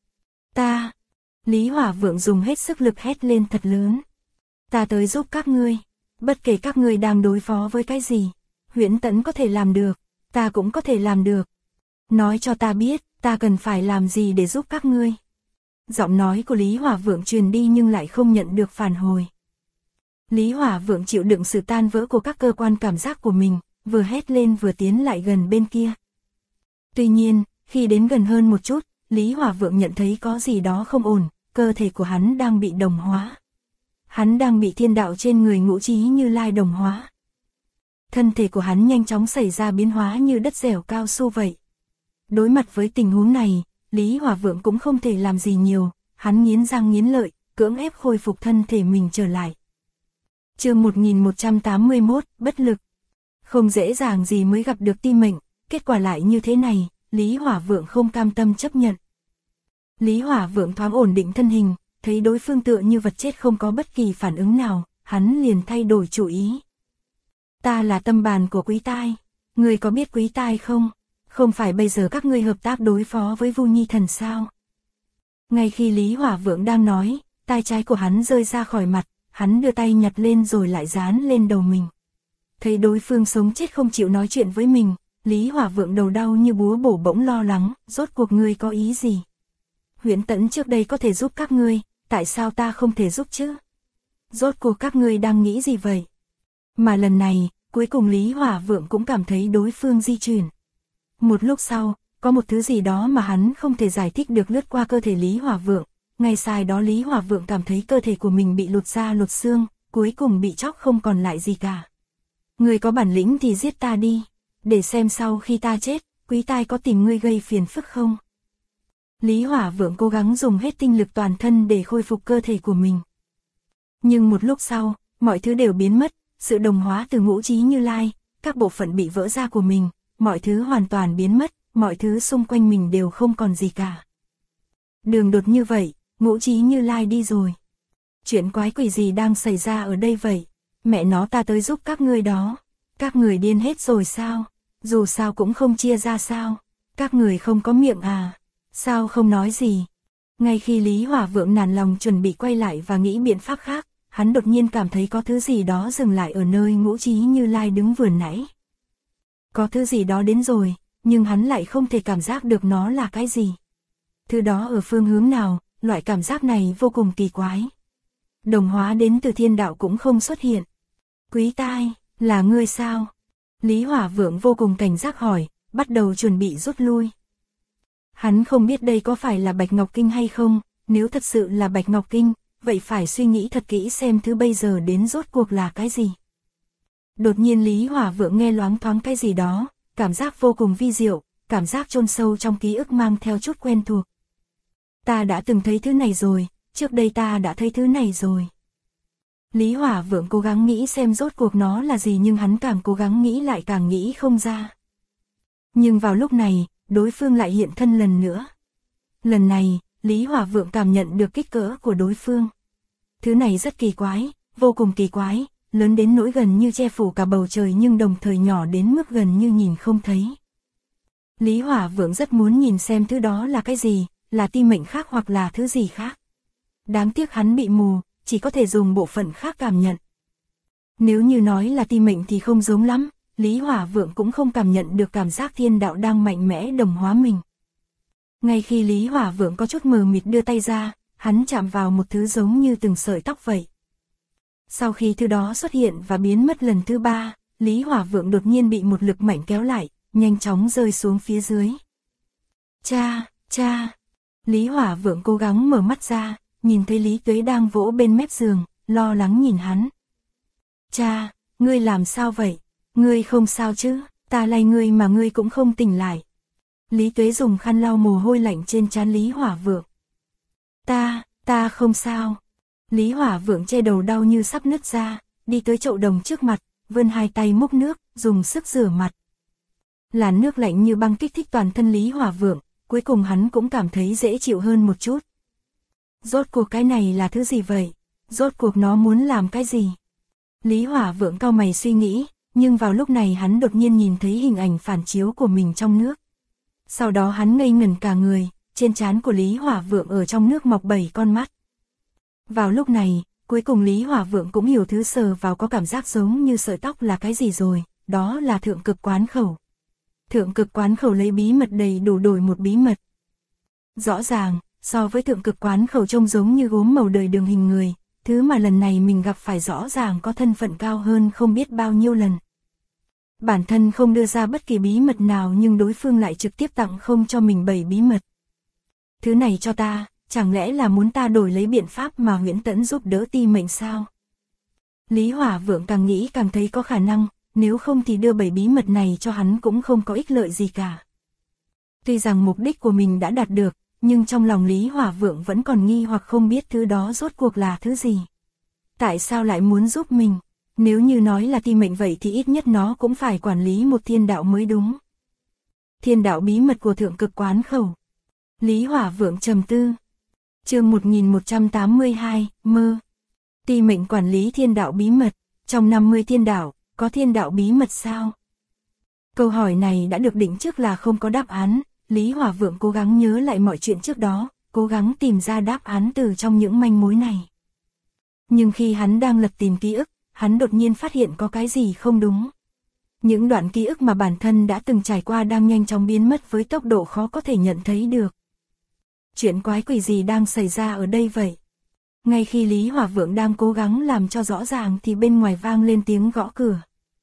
Lý Hỏa Vượng dùng hết sức lực hét lên thật lớn. Ta tới giúp các ngươi, bất kể các ngươi đang đối phó với cái gì, Huyễn Tẫn có thể làm được, ta cũng có thể làm được. Nói cho ta biết, ta cần phải làm gì để giúp các ngươi. Giọng nói của Lý Hỏa Vượng truyền đi nhưng lại không nhận được phản hồi. Lý Hỏa Vượng chịu đựng sự tan vỡ của các cơ quan cảm giác của mình, vừa hét lên vừa tiến lại gần bên kia. Tuy nhiên, khi đến gần hơn một chút, Lý Hỏa Vượng nhận thấy có gì đó không ổn, cơ thể của hắn đang bị đồng hóa. Hắn đang bị thiên đạo trên người Ngũ Chí Như Lai đồng hóa. Thân thể của hắn nhanh chóng xảy ra biến hóa như đất dẻo cao su vậy. Đối mặt với tình huống này, Lý Hỏa Vượng cũng không thể làm gì nhiều, hắn nghiến răng nghiến lợi, cưỡng ép khôi phục thân thể mình trở lại. Chương 1181, bất lực. Không dễ dàng gì mới gặp được Ti Mệnh, kết quả lại như thế này, Lý Hỏa Vượng không cam tâm chấp nhận. Lý Hỏa Vượng thoáng ổn định thân hình, thấy đối phương tựa như vật chết không có bất kỳ phản ứng nào, hắn liền thay đổi chủ ý. Ta là tâm bàn của Quý Tai, ngươi có biết Quý Tai không? Không phải bây giờ các ngươi hợp tác đối phó với Vu Nhi Thần sao? Ngay khi Lý Hỏa Vượng đang nói, tai trái của hắn rơi ra khỏi mặt, hắn đưa tay nhặt lên rồi lại dán lên đầu mình. Thấy đối phương sống chết không chịu nói chuyện với mình, Lý Hỏa Vượng đầu đau như búa bổ bỗng lo lắng, rốt cuộc ngươi có ý gì? Huyễn Tẫn trước đây có thể giúp các ngươi, tại sao ta không thể giúp chứ? Rốt cuộc các ngươi đang nghĩ gì vậy? Mà lần này, cuối cùng Lý Hỏa Vượng cũng cảm thấy đối phương di chuyển. Một lúc sau, có một thứ gì đó mà hắn không thể giải thích được lướt qua cơ thể Lý Hỏa Vượng. Ngay sai đó Lý Hỏa Vượng cảm thấy cơ thể của mình bị lột da lột xương, cuối cùng bị chóc không còn lại gì cả. Ngươi có bản lĩnh thì giết ta đi, để xem sau khi ta chết, Quý Tai có tìm ngươi gây phiền phức không? Lý Hỏa Vượng cố gắng dùng hết tinh lực toàn thân để khôi phục cơ thể của mình. Nhưng một lúc sau, mọi thứ đều biến mất, sự đồng hóa từ Ngũ Chí Như Lai, các bộ phận bị vỡ ra của mình, mọi thứ hoàn toàn biến mất, mọi thứ xung quanh mình đều không còn gì cả. Đường đột như vậy, Ngũ Chí Như Lai đi rồi. Chuyện quái quỷ gì đang xảy ra ở đây vậy? Mẹ nó ta tới giúp các ngươi đó. Các người điên hết rồi sao? Dù sao cũng không chia ra sao? Các người không có miệng à? Sao không nói gì? Ngay khi Lý Hỏa Vượng nản lòng chuẩn bị quay lại và nghĩ biện pháp khác, hắn đột nhiên cảm thấy có thứ gì đó dừng lại ở nơi Ngũ Chí Như Lai đứng vừa nãy. Có thứ gì đó đến rồi, nhưng hắn lại không thể cảm giác được nó là cái gì. Thứ đó ở phương hướng nào, loại cảm giác này vô cùng kỳ quái. Đồng hóa đến từ thiên đạo cũng không xuất hiện. Quý Tai, là ngươi sao? Lý Hỏa Vượng vô cùng cảnh giác hỏi, bắt đầu chuẩn bị rút lui. Hắn không biết đây có phải là Bạch Ngọc Kinh hay không, nếu thật sự là Bạch Ngọc Kinh, vậy phải suy nghĩ thật kỹ xem thứ bây giờ đến rốt cuộc là cái gì. Đột nhiên Lý Hỏa Vượng nghe loáng thoáng cái gì đó, cảm giác vô cùng vi diệu, cảm giác chôn sâu trong ký ức mang theo chút quen thuộc. Ta đã từng thấy thứ này rồi, trước đây ta đã thấy thứ này rồi. Lý Hỏa Vượng cố gắng nghĩ xem rốt cuộc nó là gì nhưng hắn càng cố gắng nghĩ lại càng nghĩ không ra. Nhưng vào lúc này, đối phương lại hiện thân lần nữa. Lần này, Lý Hỏa Vượng cảm nhận được kích cỡ của đối phương. Thứ này rất kỳ quái, vô cùng kỳ quái, lớn đến nỗi gần như che phủ cả bầu trời nhưng đồng thời nhỏ đến mức gần như nhìn không thấy. Lý Hỏa Vượng rất muốn nhìn xem thứ đó là cái gì, là Ti Mệnh khác hoặc là thứ gì khác. Đáng tiếc hắn bị mù, chỉ có thể dùng bộ phận khác cảm nhận. Nếu như nói là Ti Mệnh thì không giống lắm, Lý Hỏa Vượng cũng không cảm nhận được cảm giác thiên đạo đang mạnh mẽ đồng hóa mình. Ngay khi Lý Hỏa Vượng có chút mờ mịt đưa tay ra, hắn chạm vào một thứ giống như từng sợi tóc vậy. Sau khi thứ đó xuất hiện và biến mất lần thứ ba, Lý Hỏa Vượng đột nhiên bị một lực mạnh kéo lại, nhanh chóng rơi xuống phía dưới. Cha! Lý Hỏa Vượng cố gắng mở mắt ra, nhìn thấy Lý Tuế đang vỗ bên mép giường, lo lắng nhìn hắn. Cha, ngươi làm sao vậy? Ngươi không sao chứ? Ta lay ngươi mà ngươi cũng không tỉnh lại. Lý Tuế dùng khăn lau mồ hôi lạnh trên trán Lý Hỏa Vượng. Ta không sao. Lý Hỏa Vượng che đầu đau như sắp nứt ra, đi tới chậu đồng trước mặt, vươn hai tay múc nước, dùng sức rửa mặt. Làn nước lạnh như băng kích thích toàn thân Lý Hỏa Vượng, cuối cùng hắn cũng cảm thấy dễ chịu hơn một chút. Rốt cuộc cái này là thứ gì vậy? Rốt cuộc nó muốn làm cái gì? Lý Hỏa Vượng cau mày suy nghĩ, nhưng vào lúc này hắn đột nhiên nhìn thấy hình ảnh phản chiếu của mình trong nước. Sau đó hắn ngây ngẩn cả người, trên trán của Lý Hỏa Vượng ở trong nước mọc 7 con mắt. Vào lúc này, cuối cùng Lý Hỏa Vượng cũng hiểu thứ sờ vào có cảm giác giống như sợi tóc là cái gì rồi, đó là Thượng Cực Quán Khẩu. Thượng Cực Quán Khẩu lấy bí mật đầy đủ đổi một bí mật. Rõ ràng, so với Thượng Cực Quán Khẩu trông giống như gốm màu đời đường hình người, thứ mà lần này mình gặp phải rõ ràng có thân phận cao hơn không biết bao nhiêu lần. Bản thân không đưa ra bất kỳ bí mật nào nhưng đối phương lại trực tiếp tặng không cho mình 7 bí mật. thứ này cho ta, chẳng lẽ là muốn ta đổi lấy biện pháp mà Huyễn Tẫn giúp đỡ Ti Mệnh sao? Lý Hỏa Vượng càng nghĩ càng thấy có khả năng, nếu không thì đưa 7 bí mật này cho hắn cũng không có ích lợi gì cả. Tuy rằng mục đích của mình đã đạt được, nhưng trong lòng Lý Hỏa Vượng vẫn còn nghi hoặc không biết thứ đó rốt cuộc là thứ gì. Tại sao lại muốn giúp mình? Nếu như nói là Ti Mệnh vậy thì ít nhất nó cũng phải quản lý một thiên đạo mới đúng. Thiên đạo bí mật của Thượng Cực Quán Khẩu. Lý Hỏa Vượng trầm tư. Chương 1182, mơ. Ti Mệnh quản lý thiên đạo bí mật, trong 50 thiên đạo, có thiên đạo bí mật sao? Câu hỏi này đã được định trước là không có đáp án, Lý Hỏa Vượng cố gắng nhớ lại mọi chuyện trước đó, cố gắng tìm ra đáp án từ trong những manh mối này. Nhưng khi hắn đang lật tìm ký ức, hắn đột nhiên phát hiện có cái gì không đúng. Những đoạn ký ức mà bản thân đã từng trải qua đang nhanh chóng biến mất với tốc độ khó có thể nhận thấy được. Chuyện quái quỷ gì đang xảy ra ở đây vậy? Ngay khi Lý Hỏa Vượng đang cố gắng làm cho rõ ràng thì bên ngoài vang lên tiếng gõ cửa.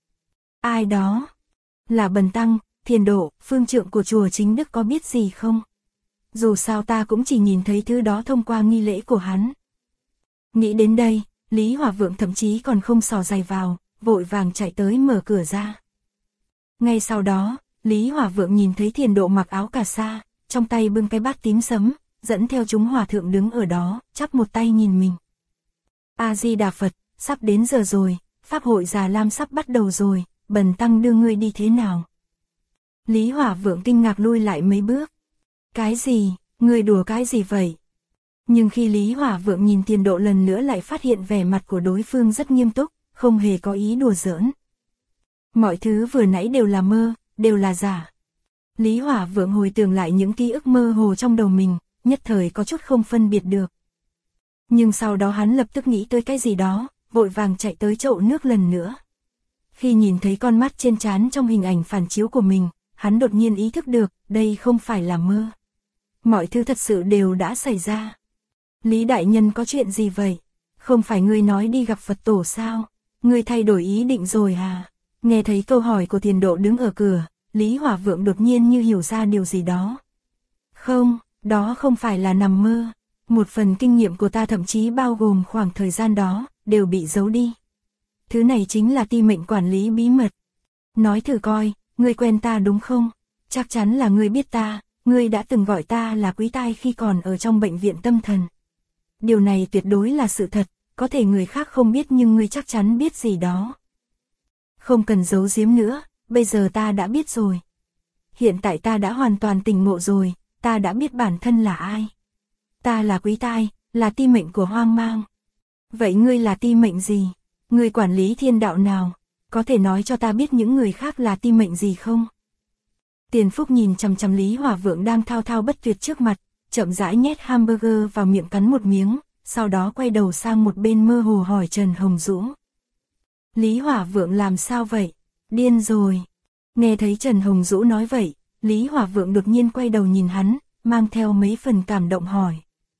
Ai đó? Là Bần Tăng, Thiền Độ, phương trượng của chùa Chính Đức có biết gì không? Dù sao ta cũng chỉ nhìn thấy thứ đó thông qua nghi lễ của hắn. Nghĩ đến đây, Lý Hỏa Vượng thậm chí còn không xỏ giày vào, vội vàng chạy tới mở cửa ra. Ngay sau đó, Lý Hỏa Vượng nhìn thấy Thiền Độ mặc áo cà sa, trong tay bưng cái bát tím sẫm, dẫn theo chúng hòa thượng đứng ở đó, chắp một tay nhìn mình. A-di-đà Phật, sắp đến giờ rồi, Pháp hội Già Lam sắp bắt đầu rồi, Bần Tăng đưa ngươi đi thế nào? Lý Hỏa Vượng kinh ngạc lui lại mấy bước. Cái gì, ngươi đùa cái gì vậy? Nhưng khi Lý Hỏa Vượng nhìn Thiền Độ lần nữa lại phát hiện vẻ mặt của đối phương rất nghiêm túc, không hề có ý đùa giỡn. Mọi thứ vừa nãy đều là mơ, đều là giả. Lý Hỏa Vượng hồi tưởng lại những ký ức mơ hồ trong đầu mình, nhất thời có chút không phân biệt được. Nhưng sau đó hắn lập tức nghĩ tới cái gì đó, vội vàng chạy tới chậu nước lần nữa. Khi nhìn thấy con mắt trên trán trong hình ảnh phản chiếu của mình, hắn đột nhiên ý thức được, đây không phải là mơ. Mọi thứ thật sự đều đã xảy ra. Lý đại nhân có chuyện gì vậy? Không phải ngươi nói đi gặp Phật tổ sao? Ngươi thay đổi ý định rồi à? Nghe thấy câu hỏi của Thiền Độ đứng ở cửa, Lý Hỏa Vượng đột nhiên như hiểu ra điều gì đó. Không, đó không phải là nằm mơ. Một phần kinh nghiệm của ta thậm chí bao gồm khoảng thời gian đó, đều bị giấu đi. Thứ này chính là Ti Mệnh quản lý bí mật. Nói thử coi, ngươi quen ta đúng không? Chắc chắn là ngươi biết ta, ngươi đã từng gọi ta là Quý Tai khi còn ở trong bệnh viện tâm thần. Điều này tuyệt đối là sự thật, có thể người khác không biết nhưng ngươi chắc chắn biết gì đó. Không cần giấu giếm nữa, bây giờ ta đã biết rồi. Hiện tại ta đã hoàn toàn tỉnh ngộ rồi, ta đã biết bản thân là ai. Ta là Quý Tai, là Ti Mệnh của Hoang Mang. Vậy ngươi là Ti Mệnh gì? Ngươi quản lý thiên đạo nào? Có thể nói cho ta biết những người khác là Ti Mệnh gì không? Tiền Phúc nhìn chằm chằm Lý Hỏa Vượng đang thao thao bất tuyệt trước mặt, chậm rãi nhét hamburger vào miệng cắn một miếng, sau đó quay đầu sang một bên mơ hồ hỏi Trần Hồng Dũ. Lý Hỏa Vượng làm sao vậy? Điên rồi. Nghe thấy Trần Hồng Dũ nói vậy, Lý Hỏa Vượng đột nhiên quay đầu nhìn hắn, mang theo mấy phần cảm động hỏi.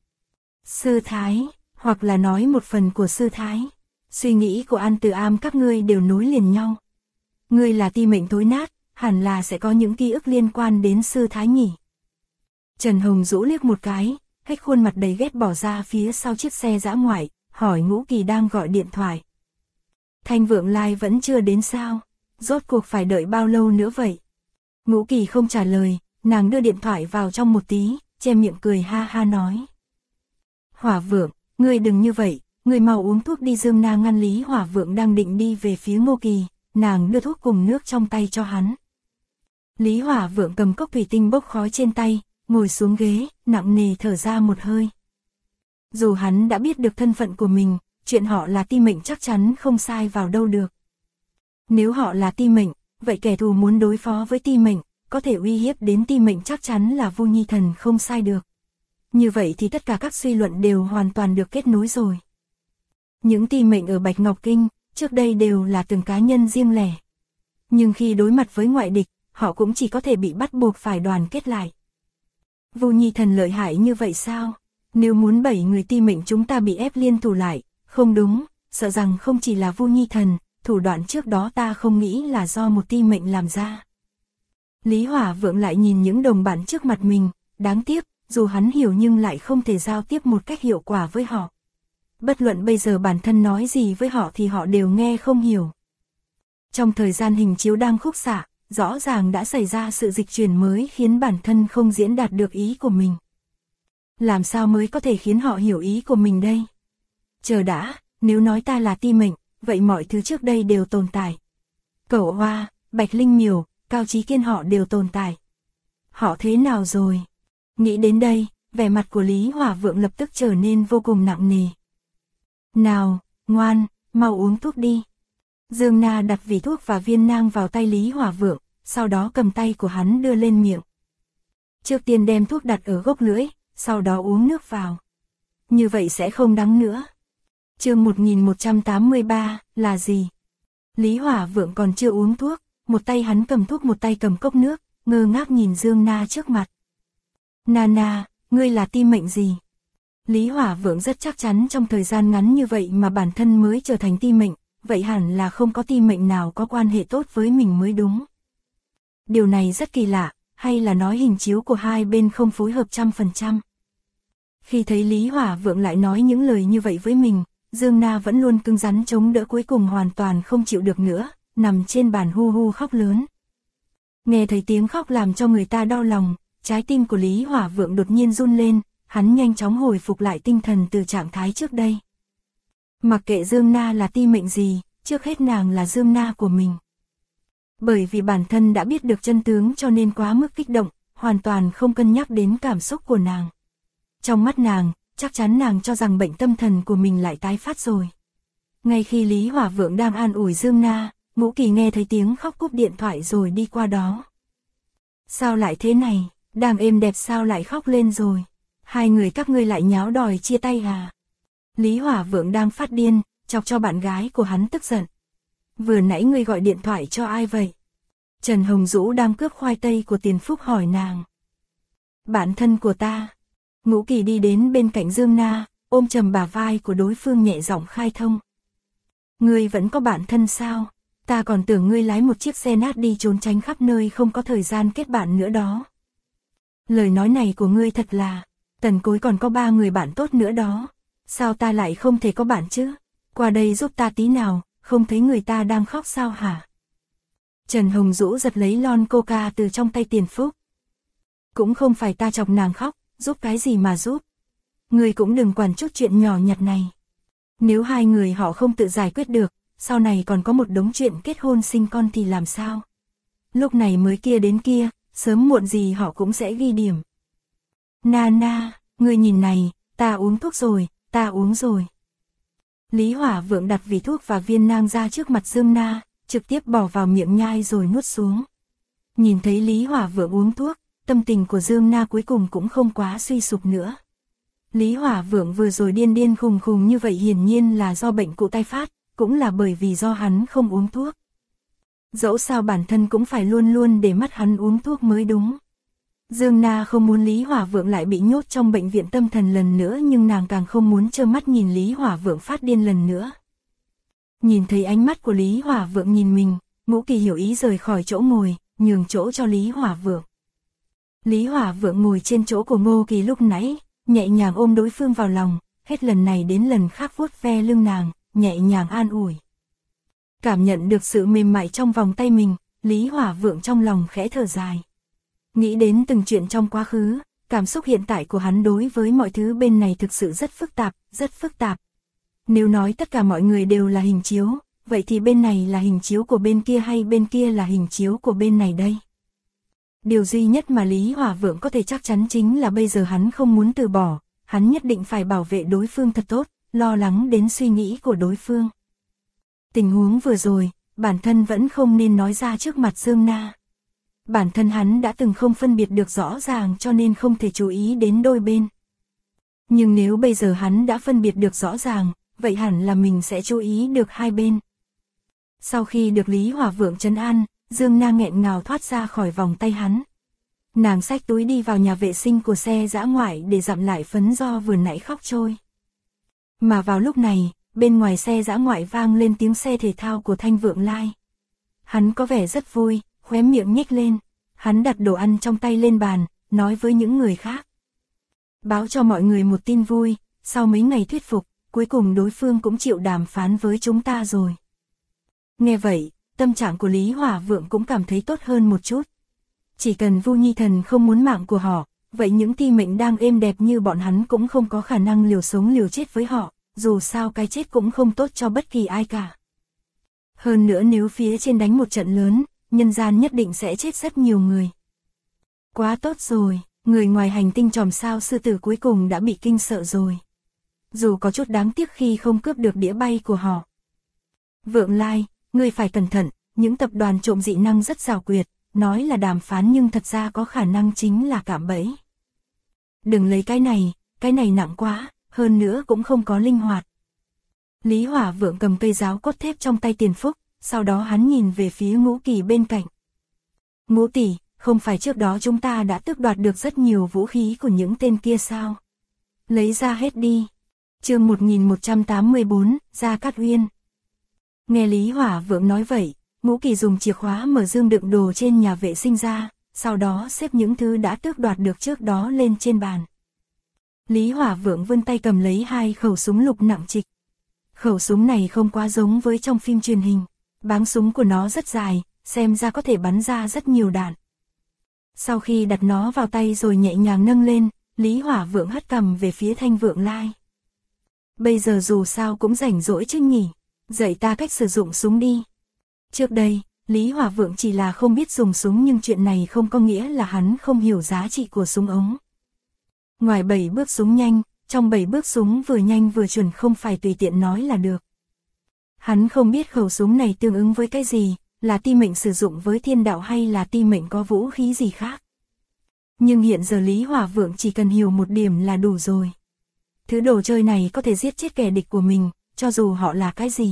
Sư Thái, hoặc là nói một phần của Sư Thái. Suy nghĩ của An Từ Am các ngươi đều nối liền nhau. Ngươi là Ti Mệnh thối nát, hẳn là sẽ có những ký ức liên quan đến Sư Thái nhỉ. Trần Hồng Dũ liếc một cái, cách khuôn mặt đầy ghét bỏ ra phía sau chiếc xe dã ngoại, hỏi Ngũ Kỳ đang gọi điện thoại. Thanh Vượng Lai vẫn chưa đến sao? Rốt cuộc phải đợi bao lâu nữa vậy? Ngũ Kỳ không trả lời, nàng đưa điện thoại vào trong một tí, che miệng cười ha ha nói. Hỏa Vượng, ngươi đừng như vậy, ngươi mau uống thuốc đi. Dương Na ngăn Lý Hỏa Vượng đang định đi về phía Ngô Kỳ, nàng đưa thuốc cùng nước trong tay cho hắn. Lý Hỏa Vượng cầm cốc thủy tinh bốc khói trên tay, ngồi xuống ghế, nặng nề thở ra một hơi. Dù hắn đã biết được thân phận của mình, chuyện họ là Ti Mệnh chắc chắn không sai vào đâu được. Nếu họ là Ti Mệnh, vậy kẻ thù muốn đối phó với Ti Mệnh, có thể uy hiếp đến Ti Mệnh chắc chắn là Vu Nhi Thần không sai được. Như vậy thì tất cả các suy luận đều hoàn toàn được kết nối rồi. Những Ti Mệnh ở Bạch Ngọc Kinh, trước đây đều là từng cá nhân riêng lẻ. Nhưng khi đối mặt với ngoại địch, họ cũng chỉ có thể bị bắt buộc phải đoàn kết lại. Vu Nhi Thần lợi hại như vậy sao? Nếu muốn 7 người Ti Mệnh chúng ta bị ép liên thủ lại, không đúng, sợ rằng không chỉ là Vu Nhi Thần, thủ đoạn trước đó ta không nghĩ là do một Ti Mệnh làm ra. Lý Hỏa Vượng lại nhìn những đồng bạn trước mặt mình, đáng tiếc, dù hắn hiểu nhưng lại không thể giao tiếp một cách hiệu quả với họ. Bất luận bây giờ bản thân nói gì với họ thì họ đều nghe không hiểu. Trong thời gian hình chiếu đang khúc xạ, rõ ràng đã xảy ra sự dịch chuyển mới khiến bản thân không diễn đạt được ý của mình. Làm sao mới có thể khiến họ hiểu ý của mình đây? Chờ đã, nếu nói ta là Ti Mệnh, vậy mọi thứ trước đây đều tồn tại. Cẩu Hoa, Bạch Linh Miểu, Cao Chí Kiên họ đều tồn tại. Họ thế nào rồi? Nghĩ đến đây, vẻ mặt của Lý Hỏa Vượng lập tức trở nên vô cùng nặng nề. Nào, ngoan, mau uống thuốc đi. Dương Na đặt vỉ thuốc và viên nang vào tay Lý Hỏa Vượng, sau đó cầm tay của hắn đưa lên miệng. Trước tiên đem thuốc đặt ở gốc lưỡi, sau đó uống nước vào. Như vậy sẽ không đắng nữa. Chương 1183, là gì? Lý Hỏa Vượng còn chưa uống thuốc, một tay hắn cầm thuốc một tay cầm cốc nước, ngơ ngác nhìn Dương Na trước mặt. Na, ngươi là Ti Mệnh gì? Lý Hỏa Vượng rất chắc chắn trong thời gian ngắn như vậy mà bản thân mới trở thành Ti Mệnh, vậy hẳn là không có Ti Mệnh nào có quan hệ tốt với mình mới đúng. Điều này rất kỳ lạ, hay là nói hình chiếu của hai bên không phối hợp 100%. Khi thấy Lý Hỏa Vượng lại nói những lời như vậy với mình, Dương Na vẫn luôn cứng rắn chống đỡ, cuối cùng hoàn toàn không chịu được nữa, nằm trên bàn hu hu khóc lớn. Nghe thấy tiếng khóc làm cho người ta đau lòng, trái tim của Lý Hỏa Vượng đột nhiên run lên, hắn nhanh chóng hồi phục lại tinh thần từ trạng thái trước đây. Mặc kệ Dương Na là Ti Mệnh gì, trước hết nàng là Dương Na của mình. Bởi vì bản thân đã biết được chân tướng cho nên quá mức kích động, hoàn toàn không cân nhắc đến cảm xúc của nàng. Trong mắt nàng, chắc chắn nàng cho rằng bệnh tâm thần của mình lại tái phát rồi. Ngay khi Lý Hỏa Vượng đang an ủi Dương Na, Ngũ Kỳ nghe thấy tiếng khóc cúp điện thoại rồi đi qua đó. Sao lại thế này, đang êm đẹp sao lại khóc lên rồi? Hai người các ngươi lại nháo đòi chia tay à? Lý Hỏa Vượng đang phát điên, chọc cho bạn gái của hắn tức giận. Vừa nãy ngươi gọi điện thoại cho ai vậy? Trần Hồng Dũ đang cướp khoai tây của Tiền Phúc hỏi nàng. Bạn thân của ta. Ngũ Kỳ đi đến bên cạnh Dương Na, ôm chầm bả vai của đối phương nhẹ giọng khai thông. Ngươi vẫn có bạn thân sao? Ta còn tưởng ngươi lái một chiếc xe nát đi trốn tránh khắp nơi không có thời gian kết bạn nữa đó. Lời nói này của ngươi thật là, Tần Cối còn có 3 người bạn tốt nữa đó. Sao ta lại không thể có bạn chứ? Qua đây giúp ta tí nào, không thấy người ta đang khóc sao hả? Trần Hồng Dũ giật lấy lon coca từ trong tay Tiền Phúc. Cũng không phải ta chọc nàng khóc, giúp cái gì mà giúp. Ngươi cũng đừng quản chút chuyện nhỏ nhặt này. Nếu hai người họ không tự giải quyết được, sau này còn có một đống chuyện kết hôn sinh con thì làm sao? Lúc này mới kia đến kia, sớm muộn gì họ cũng sẽ ghi điểm. Na, ngươi nhìn này, ta uống thuốc rồi, ta uống rồi. Lý Hỏa Vượng đặt vỉ thuốc và viên nang ra trước mặt Dương Na, trực tiếp bỏ vào miệng nhai rồi nuốt xuống. Nhìn thấy Lý Hỏa Vượng uống thuốc, tâm tình của Dương Na cuối cùng cũng không quá suy sụp nữa. Lý Hỏa Vượng vừa rồi điên khùng như vậy hiển nhiên là do bệnh cụ tai phát, cũng là bởi vì do hắn không uống thuốc. Dẫu sao bản thân cũng phải luôn luôn để mắt hắn uống thuốc mới đúng. Dương Na không muốn Lý Hỏa Vượng lại bị nhốt trong bệnh viện tâm thần lần nữa, nhưng nàng càng không muốn trơ mắt nhìn Lý Hỏa Vượng phát điên lần nữa. Nhìn thấy ánh mắt của Lý Hỏa Vượng nhìn mình, Ngũ Kỳ hiểu ý rời khỏi chỗ ngồi, nhường chỗ cho Lý Hỏa Vượng. Lý Hỏa Vượng ngồi trên chỗ của Ngô Kỳ lúc nãy, nhẹ nhàng ôm đối phương vào lòng, hết lần này đến lần khác vuốt ve lưng nàng, nhẹ nhàng an ủi. Cảm nhận được sự mềm mại trong vòng tay mình, Lý Hỏa Vượng trong lòng khẽ thở dài. Nghĩ đến từng chuyện trong quá khứ, cảm xúc hiện tại của hắn đối với mọi thứ bên này thực sự rất phức tạp. Nếu nói tất cả mọi người đều là hình chiếu, vậy thì bên này là hình chiếu của bên kia hay bên kia là hình chiếu của bên này đây? Điều duy nhất mà Lý Hỏa Vượng có thể chắc chắn chính là bây giờ hắn không muốn từ bỏ, hắn nhất định phải bảo vệ đối phương thật tốt, lo lắng đến suy nghĩ của đối phương. Tình huống vừa rồi, bản thân vẫn không nên nói ra trước mặt Dương Na. Bản thân hắn đã từng không phân biệt được rõ ràng cho nên không thể chú ý đến đôi bên. Nhưng nếu bây giờ hắn đã phân biệt được rõ ràng, vậy hẳn là mình sẽ chú ý được hai bên. Sau khi được Lý Hỏa Vượng trấn an, Dương Na nghẹn ngào thoát ra khỏi vòng tay hắn. Nàng xách túi đi vào nhà vệ sinh của xe dã ngoại để dặm lại phấn do vừa nãy khóc trôi. Mà vào lúc này, bên ngoài xe dã ngoại vang lên tiếng xe thể thao của Thanh Vượng Lai. Hắn có vẻ rất vui, khóe miệng nhếch lên. Hắn đặt đồ ăn trong tay lên bàn, nói với những người khác. Báo cho mọi người một tin vui, sau mấy ngày thuyết phục, cuối cùng đối phương cũng chịu đàm phán với chúng ta rồi. Nghe vậy, tâm trạng của Lý Hỏa Vượng cũng cảm thấy tốt hơn một chút. Chỉ cần Vu Nhi Thần không muốn mạng của họ, vậy những ti mệnh đang êm đẹp như bọn hắn cũng không có khả năng liều sống liều chết với họ, dù sao cái chết cũng không tốt cho bất kỳ ai cả. Hơn nữa nếu phía trên đánh một trận lớn, nhân gian nhất định sẽ chết rất nhiều người. Quá tốt rồi, người ngoài hành tinh Chòm Sao Sư Tử cuối cùng đã bị kinh sợ rồi. Dù có chút đáng tiếc khi không cướp được đĩa bay của họ. Vượng Lai, ngươi phải cẩn thận, những tập đoàn trộm dị năng rất xảo quyệt, nói là đàm phán nhưng thật ra có khả năng chính là cạm bẫy. Đừng lấy cái này nặng quá, hơn nữa cũng không có linh hoạt. Lý Hỏa Vượng cầm cây giáo cốt thép trong tay Tiền Phúc, sau đó hắn nhìn về phía Ngũ Kỳ bên cạnh. Ngũ tỷ, không phải trước đó chúng ta đã tước đoạt được rất nhiều vũ khí của những tên kia sao? Lấy ra hết đi. Chương 1184, Gia Cát Uyên. Nghe Lý Hỏa Vượng nói vậy, Ngũ Kỳ dùng chìa khóa mở dương đựng đồ trên nhà vệ sinh ra, sau đó xếp những thứ đã tước đoạt được trước đó lên trên bàn. Lý Hỏa Vượng vươn tay cầm lấy 2 khẩu súng lục nặng trịch. Khẩu súng này không quá giống với trong phim truyền hình, báng súng của nó rất dài, xem ra có thể bắn ra rất nhiều đạn. Sau khi đặt nó vào tay rồi nhẹ nhàng nâng lên, Lý Hỏa Vượng hất cằm về phía Thanh Vượng Lai. Bây giờ dù sao cũng rảnh rỗi chứ nhỉ, dạy ta cách sử dụng súng đi. Trước đây, Lý Hỏa Vượng chỉ là không biết dùng súng nhưng chuyện này không có nghĩa là hắn không hiểu giá trị của súng ống. Ngoài 7 bước súng nhanh, trong 7 bước súng vừa nhanh vừa chuẩn không phải tùy tiện nói là được. Hắn không biết khẩu súng này tương ứng với cái gì, là ti mệnh sử dụng với thiên đạo hay là ti mệnh có vũ khí gì khác. Nhưng hiện giờ Lý Hỏa Vượng chỉ cần hiểu một điểm là đủ rồi. Thứ đồ chơi này có thể giết chết kẻ địch của mình, cho dù họ là cái gì.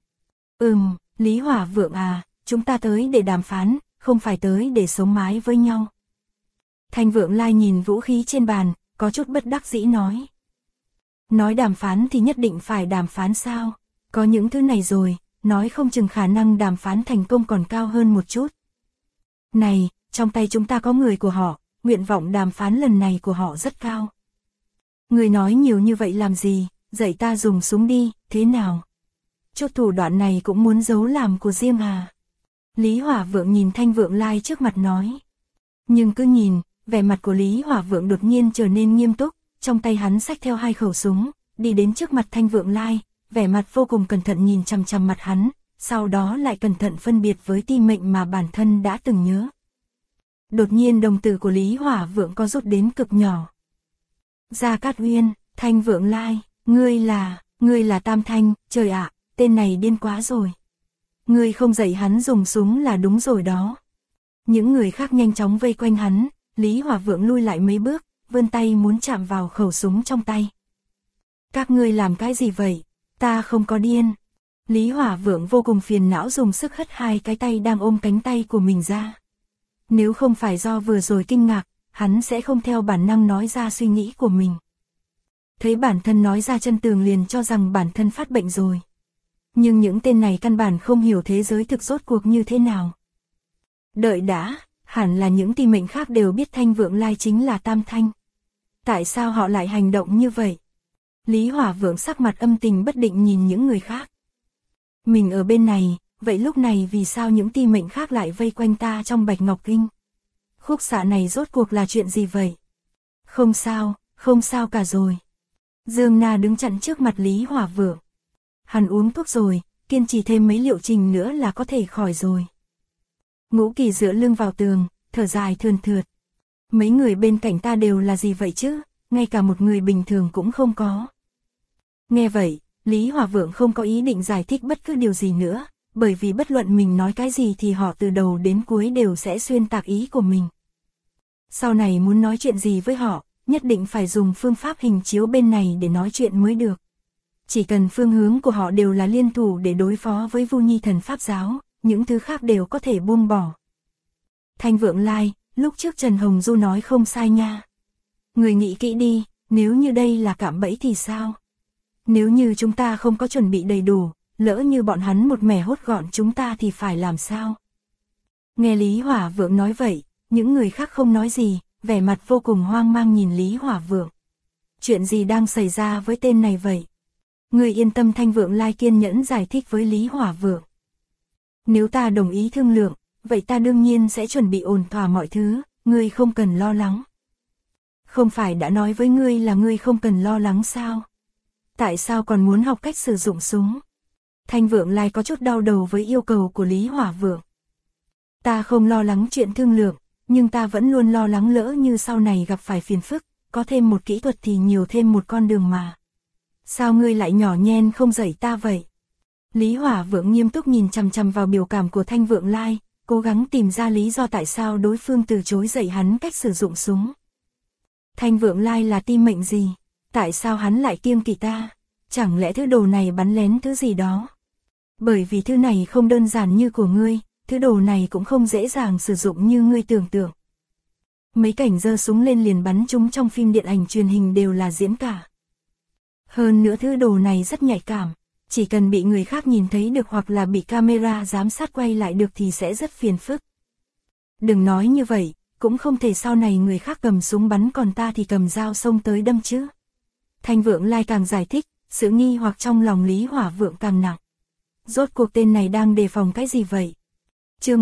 Lý Hỏa Vượng à, chúng ta tới để đàm phán, không phải tới để sống mái với nhau. Thanh Vượng Lai nhìn vũ khí trên bàn, có chút bất đắc dĩ nói. Nói đàm phán thì nhất định phải đàm phán sao? Có những thứ này rồi, nói không chừng khả năng đàm phán thành công còn cao hơn một chút. Này, trong tay chúng ta có người của họ, nguyện vọng đàm phán lần này của họ rất cao. Người nói nhiều như vậy làm gì, dạy ta dùng súng đi, thế nào? Chút thủ đoạn này cũng muốn giấu làm của riêng à? Lý Hỏa Vượng nhìn Thanh Vượng Lai trước mặt nói. Nhưng cứ nhìn, vẻ mặt của Lý Hỏa Vượng đột nhiên trở nên nghiêm túc, trong tay hắn xách theo 2 khẩu súng, đi đến trước mặt Thanh Vượng Lai, vẻ mặt vô cùng cẩn thận nhìn chằm chằm mặt hắn, sau đó lại cẩn thận phân biệt với ti mệnh mà bản thân đã từng nhớ. Đột nhiên đồng tử của Lý Hỏa Vượng có rút đến cực nhỏ. Gia Cát Uyên, Thanh Vượng Lai, ngươi là Tam Thanh, trời ạ, tên này điên quá rồi. Ngươi không dạy hắn dùng súng là đúng rồi đó. Những người khác nhanh chóng vây quanh hắn, Lý Hỏa Vượng lui lại mấy bước, vươn tay muốn chạm vào khẩu súng trong tay. Các ngươi làm cái gì vậy? Ta không có điên. Lý Hỏa Vượng vô cùng phiền não dùng sức hất 2 cái tay đang ôm cánh tay của mình ra. Nếu không phải do vừa rồi kinh ngạc, hắn sẽ không theo bản năng nói ra suy nghĩ của mình. Thấy bản thân nói ra chân tường liền cho rằng bản thân phát bệnh rồi. Nhưng những tên này căn bản không hiểu thế giới thực rốt cuộc như thế nào. Đợi đã, hẳn là những ti mệnh khác đều biết Thanh Vượng Lai chính là Tam Thanh. Tại sao họ lại hành động như vậy? Lý Hỏa Vượng sắc mặt âm tình bất định nhìn những người khác. Mình ở bên này, vậy lúc này vì sao những ti mệnh khác lại vây quanh ta trong Bạch Ngọc Kinh? Khúc xạ này rốt cuộc là chuyện gì vậy? Không sao cả rồi. Dương Na đứng chặn trước mặt Lý Hỏa Vượng. Hắn uống thuốc rồi, kiên trì thêm mấy liệu trình nữa là có thể khỏi rồi. Ngũ Kỳ dựa lưng vào tường, thở dài thườn thượt. Mấy người bên cạnh ta đều là gì vậy chứ, ngay cả một người bình thường cũng không có. Nghe vậy, Lý Hỏa Vượng không có ý định giải thích bất cứ điều gì nữa, bởi vì bất luận mình nói cái gì thì họ từ đầu đến cuối đều sẽ xuyên tạc ý của mình. Sau này muốn nói chuyện gì với họ, nhất định phải dùng phương pháp hình chiếu bên này để nói chuyện mới được. Chỉ cần phương hướng của họ đều là liên thủ để đối phó với Vu Nhi Thần Pháp Giáo, những thứ khác đều có thể buông bỏ. Thanh Vượng Lai, lúc trước Trần Hồng Du nói không sai nha. Người nghĩ kỹ đi, nếu như đây là cạm bẫy thì sao? Nếu như chúng ta không có chuẩn bị đầy đủ, lỡ như bọn hắn một mẻ hốt gọn chúng ta thì phải làm sao? Nghe Lý Hỏa Vượng nói vậy, những người khác không nói gì, vẻ mặt vô cùng hoang mang nhìn Lý Hỏa Vượng. chuyện gì đang xảy ra với tên này vậy? Ngươi yên tâm, Thanh Vượng Lai kiên nhẫn giải thích với Lý Hỏa Vượng. Nếu ta đồng ý thương lượng, vậy ta đương nhiên sẽ chuẩn bị ổn thỏa mọi thứ, ngươi không cần lo lắng. Không phải đã nói với ngươi là ngươi không cần lo lắng sao? Tại sao còn muốn học cách sử dụng súng? Thanh Vượng Lai có chút đau đầu với yêu cầu của Lý Hỏa Vượng. Ta không lo lắng chuyện thương lượng, nhưng ta vẫn luôn lo lắng lỡ như sau này gặp phải phiền phức, có thêm một kỹ thuật thì nhiều thêm một con đường mà. Sao ngươi lại nhỏ nhen không dạy ta vậy? Lý Hỏa Vượng nghiêm túc nhìn chằm chằm vào biểu cảm của Thanh Vượng Lai, cố gắng tìm ra lý do tại sao đối phương từ chối dạy hắn cách sử dụng súng. Thanh Vượng Lai là tim mệnh gì? Tại sao hắn lại kiêng kỵ ta? Chẳng lẽ thứ đồ này bắn lén thứ gì đó? Bởi vì thứ này không đơn giản như của ngươi, thứ đồ này cũng không dễ dàng sử dụng như ngươi tưởng tượng. Mấy cảnh giơ súng lên liền bắn chúng trong phim điện ảnh truyền hình đều là diễn cả. Hơn nữa thứ đồ này rất nhạy cảm, chỉ cần bị người khác nhìn thấy được hoặc là bị camera giám sát quay lại được thì sẽ rất phiền phức. Đừng nói như vậy, cũng không thể sau này người khác cầm súng bắn còn ta thì cầm dao xông tới đâm chứ. Thanh Vượng Lai càng giải thích, sự nghi hoặc trong lòng Lý Hỏa Vượng càng nặng. Rốt cuộc tên này đang đề phòng cái gì vậy? Chương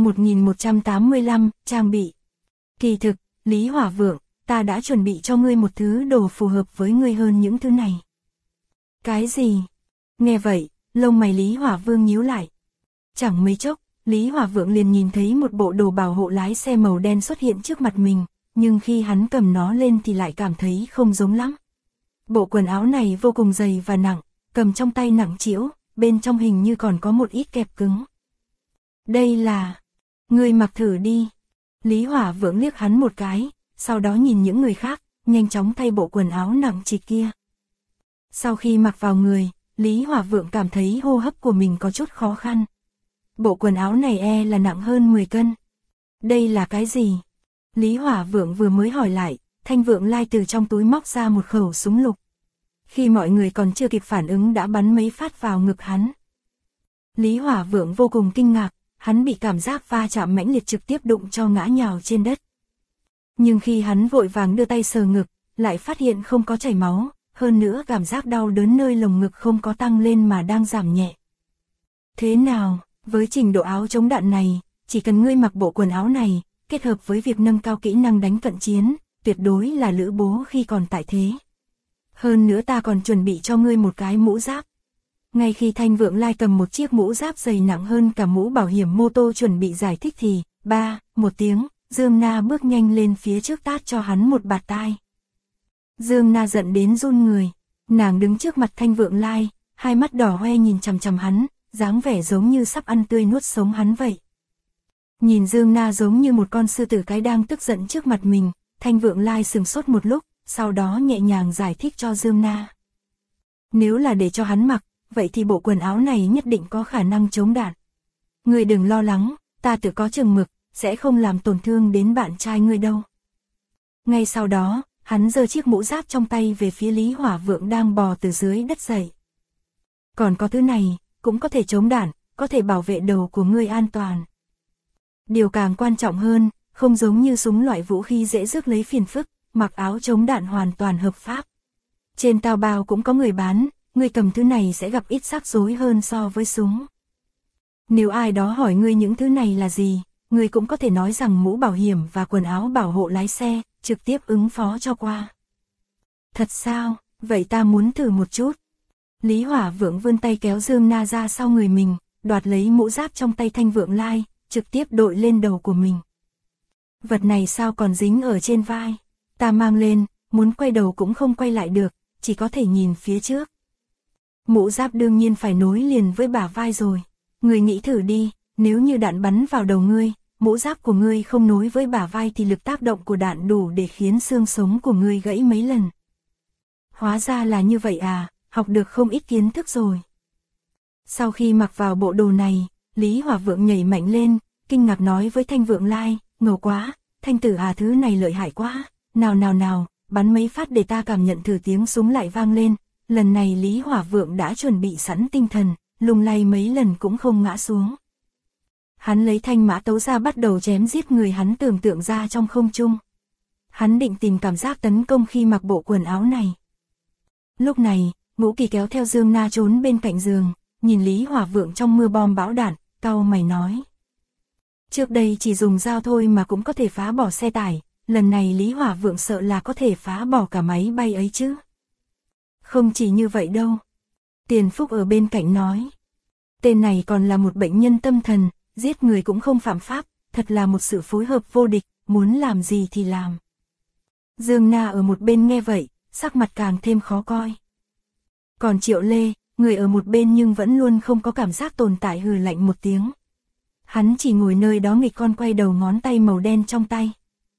1185, trang bị. Kỳ thực, Lý Hỏa Vượng, ta đã chuẩn bị cho ngươi một thứ đồ phù hợp với ngươi hơn những thứ này. Cái gì? Nghe vậy, lông mày Lý Hỏa Vương nhíu lại. Chẳng mấy chốc, Lý Hỏa Vượng liền nhìn thấy một bộ đồ bảo hộ lái xe màu đen xuất hiện trước mặt mình, nhưng khi hắn cầm nó lên thì lại cảm thấy không giống lắm. Bộ quần áo này vô cùng dày và nặng, cầm trong tay nặng trĩu, bên trong hình như còn có một ít kẹp cứng. Đây là... Ngươi mặc thử đi. Lý Hỏa Vượng liếc hắn một cái, sau đó nhìn những người khác, nhanh chóng thay bộ quần áo nặng trịch kia. Sau khi mặc vào người, Lý Hỏa Vượng cảm thấy hô hấp của mình có chút khó khăn. Bộ quần áo này là nặng hơn 10 cân. Đây là cái gì? Lý Hỏa Vượng vừa mới hỏi lại, Thanh Vượng Lai từ trong túi móc ra một khẩu súng lục. Khi mọi người còn chưa kịp phản ứng đã bắn mấy phát vào ngực hắn. Lý Hỏa Vượng vô cùng kinh ngạc, hắn bị cảm giác va chạm mãnh liệt trực tiếp đụng cho ngã nhào trên đất. Nhưng khi hắn vội vàng đưa tay sờ ngực, lại phát hiện không có chảy máu, hơn nữa cảm giác đau đớn nơi lồng ngực không có tăng lên mà đang giảm nhẹ. Thế nào, với trình độ áo chống đạn này, chỉ cần ngươi mặc bộ quần áo này, kết hợp với việc nâng cao kỹ năng đánh cận chiến, tuyệt đối là lữ bố khi còn tại thế. Hơn nữa ta còn chuẩn bị cho ngươi một cái mũ giáp. Ngay khi Thanh Vượng Lai cầm một chiếc mũ giáp dày nặng hơn cả mũ bảo hiểm mô tô chuẩn bị giải thích thì, một tiếng, Dương Na bước nhanh lên phía trước tát cho hắn một bạt tai. Dương Na giận đến run người, nàng đứng trước mặt Thanh Vượng Lai, hai mắt đỏ hoe nhìn chằm chằm hắn, dáng vẻ giống như sắp ăn tươi nuốt sống hắn vậy. Nhìn Dương Na giống như một con sư tử cái đang tức giận trước mặt mình, Thanh Vượng Lai sừng sốt một lúc, sau đó nhẹ nhàng giải thích cho Dương Na. Nếu là để cho hắn mặc, vậy thì bộ quần áo này nhất định có khả năng chống đạn. Ngươi đừng lo lắng, ta tự có chừng mực, sẽ không làm tổn thương đến bạn trai ngươi đâu. Ngay sau đó, hắn giơ chiếc mũ giáp trong tay về phía Lý Hỏa Vượng đang bò từ dưới đất dậy. Còn có thứ này, cũng có thể chống đạn, có thể bảo vệ đầu của ngươi an toàn. Điều càng quan trọng hơn, không giống như súng loại vũ khí dễ rước lấy phiền phức, mặc áo chống đạn hoàn toàn hợp pháp. Trên Taobao cũng có người bán, ngươi cầm thứ này sẽ gặp ít rắc rối hơn so với súng. Nếu ai đó hỏi ngươi những thứ này là gì, ngươi cũng có thể nói rằng mũ bảo hiểm và quần áo bảo hộ lái xe, trực tiếp ứng phó cho qua. Thật sao, vậy ta muốn thử một chút. Lý Hỏa Vượng vươn tay kéo Dương Na ra sau người mình, đoạt lấy mũ giáp trong tay Thanh Vượng Lai, trực tiếp đội lên đầu của mình. Vật này sao còn dính ở trên vai, ta mang lên, muốn quay đầu cũng không quay lại được, chỉ có thể nhìn phía trước. Mũ giáp đương nhiên phải nối liền với bả vai rồi. Ngươi nghĩ thử đi, nếu như đạn bắn vào đầu ngươi, mũ giáp của ngươi không nối với bả vai thì lực tác động của đạn đủ để khiến xương sống của ngươi gãy mấy lần. Hóa ra là như vậy à, học được không ít kiến thức rồi. Sau khi mặc vào bộ đồ này, Lý Hỏa Vượng nhảy mạnh lên, kinh ngạc nói với Thanh Vượng Lai, ngầu quá, Thanh tử à, thứ này lợi hại quá, nào, bắn mấy phát để ta cảm nhận thử. Tiếng súng lại vang lên, lần này Lý Hỏa Vượng đã chuẩn bị sẵn tinh thần, lung lay mấy lần cũng không ngã xuống. Hắn lấy thanh mã tấu ra bắt đầu chém giết người hắn tưởng tượng ra trong không trung. Hắn định tìm cảm giác tấn công khi mặc bộ quần áo này. Lúc này, Ngũ Kỳ kéo theo Dương Na trốn bên cạnh giường, nhìn Lý Hỏa Vượng trong mưa bom bão đạn, cau mày nói. Trước đây chỉ dùng dao thôi mà cũng có thể phá bỏ xe tải, lần này Lý Hỏa Vượng sợ là có thể phá bỏ cả máy bay ấy chứ. Không chỉ như vậy đâu. Tiền Phúc ở bên cạnh nói. Tên này còn là một bệnh nhân tâm thần, giết người cũng không phạm pháp, thật là một sự phối hợp vô địch, muốn làm gì thì làm. Dương Na ở một bên nghe vậy, sắc mặt càng thêm khó coi. Còn Triệu Lê, người ở một bên nhưng vẫn luôn không có cảm giác tồn tại, hừ lạnh một tiếng. Hắn chỉ ngồi nơi đó nghịch con quay đầu ngón tay màu đen trong tay.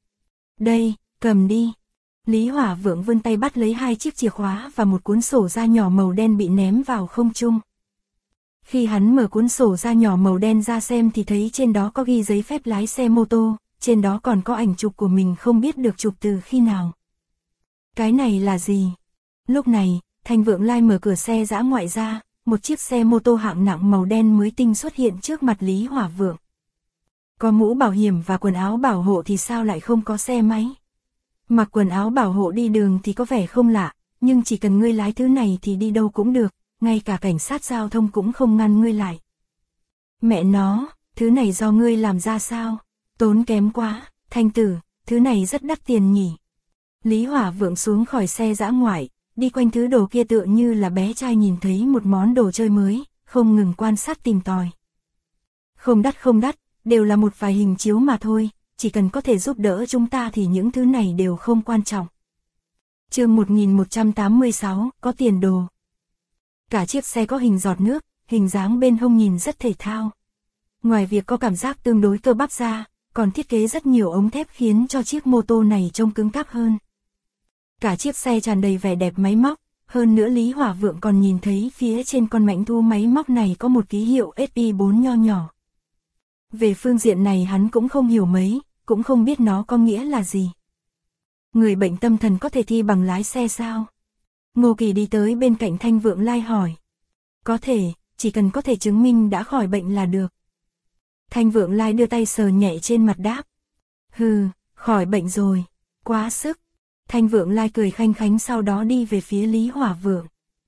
Đây, cầm đi. Lý Hỏa Vượng vươn tay bắt lấy 2 chiếc chìa khóa và một cuốn sổ da nhỏ màu đen bị ném vào không trung. Khi hắn mở cuốn sổ da nhỏ màu đen ra xem thì thấy trên đó có ghi giấy phép lái xe mô tô, trên đó còn có ảnh chụp của mình không biết được chụp từ khi nào. Cái này là gì? Lúc này, Thanh Vượng Lai mở cửa xe dã ngoại ra, một chiếc xe mô tô hạng nặng màu đen mới tinh xuất hiện trước mặt Lý Hỏa Vượng. Có mũ bảo hiểm và quần áo bảo hộ thì sao lại không có xe máy? Mặc quần áo bảo hộ đi đường thì có vẻ không lạ, nhưng chỉ cần ngươi lái thứ này thì đi đâu cũng được, ngay cả cảnh sát giao thông cũng không ngăn ngươi lại. Mẹ nó, thứ này do ngươi làm ra sao? Tốn kém quá, Thanh tử, thứ này rất đắt tiền nhỉ. Lý Hỏa Vượng xuống khỏi xe dã ngoại, đi quanh thứ đồ kia tựa như là bé trai nhìn thấy một món đồ chơi mới, không ngừng quan sát tìm tòi. Không đắt, đều là một vài hình chiếu mà thôi, chỉ cần có thể giúp đỡ chúng ta thì những thứ này đều không quan trọng. Chương 1186, có tiền đồ. Cả chiếc xe có hình giọt nước, hình dáng bên hông nhìn rất thể thao. Ngoài việc có cảm giác tương đối cơ bắp ra, còn thiết kế rất nhiều ống thép khiến cho chiếc mô tô này trông cứng cáp hơn. Cả chiếc xe tràn đầy vẻ đẹp máy móc, hơn nữa Lý Hỏa Vượng còn nhìn thấy phía trên con mãnh thú máy móc này có một ký hiệu SI4 nho nhỏ. Về phương diện này hắn cũng không hiểu mấy, cũng không biết nó có nghĩa là gì. Người bệnh tâm thần có thể thi bằng lái xe sao? Ngô Kỳ đi tới bên cạnh Thanh Vượng Lai hỏi. Có thể, chỉ cần có thể chứng minh đã khỏi bệnh là được. Thanh Vượng Lai đưa tay sờ nhẹ trên mặt đáp. Hừ, khỏi bệnh rồi, quá sức. Thanh Vượng Lai cười khanh khánh sau đó đi về phía Lý Hỏa Vượng.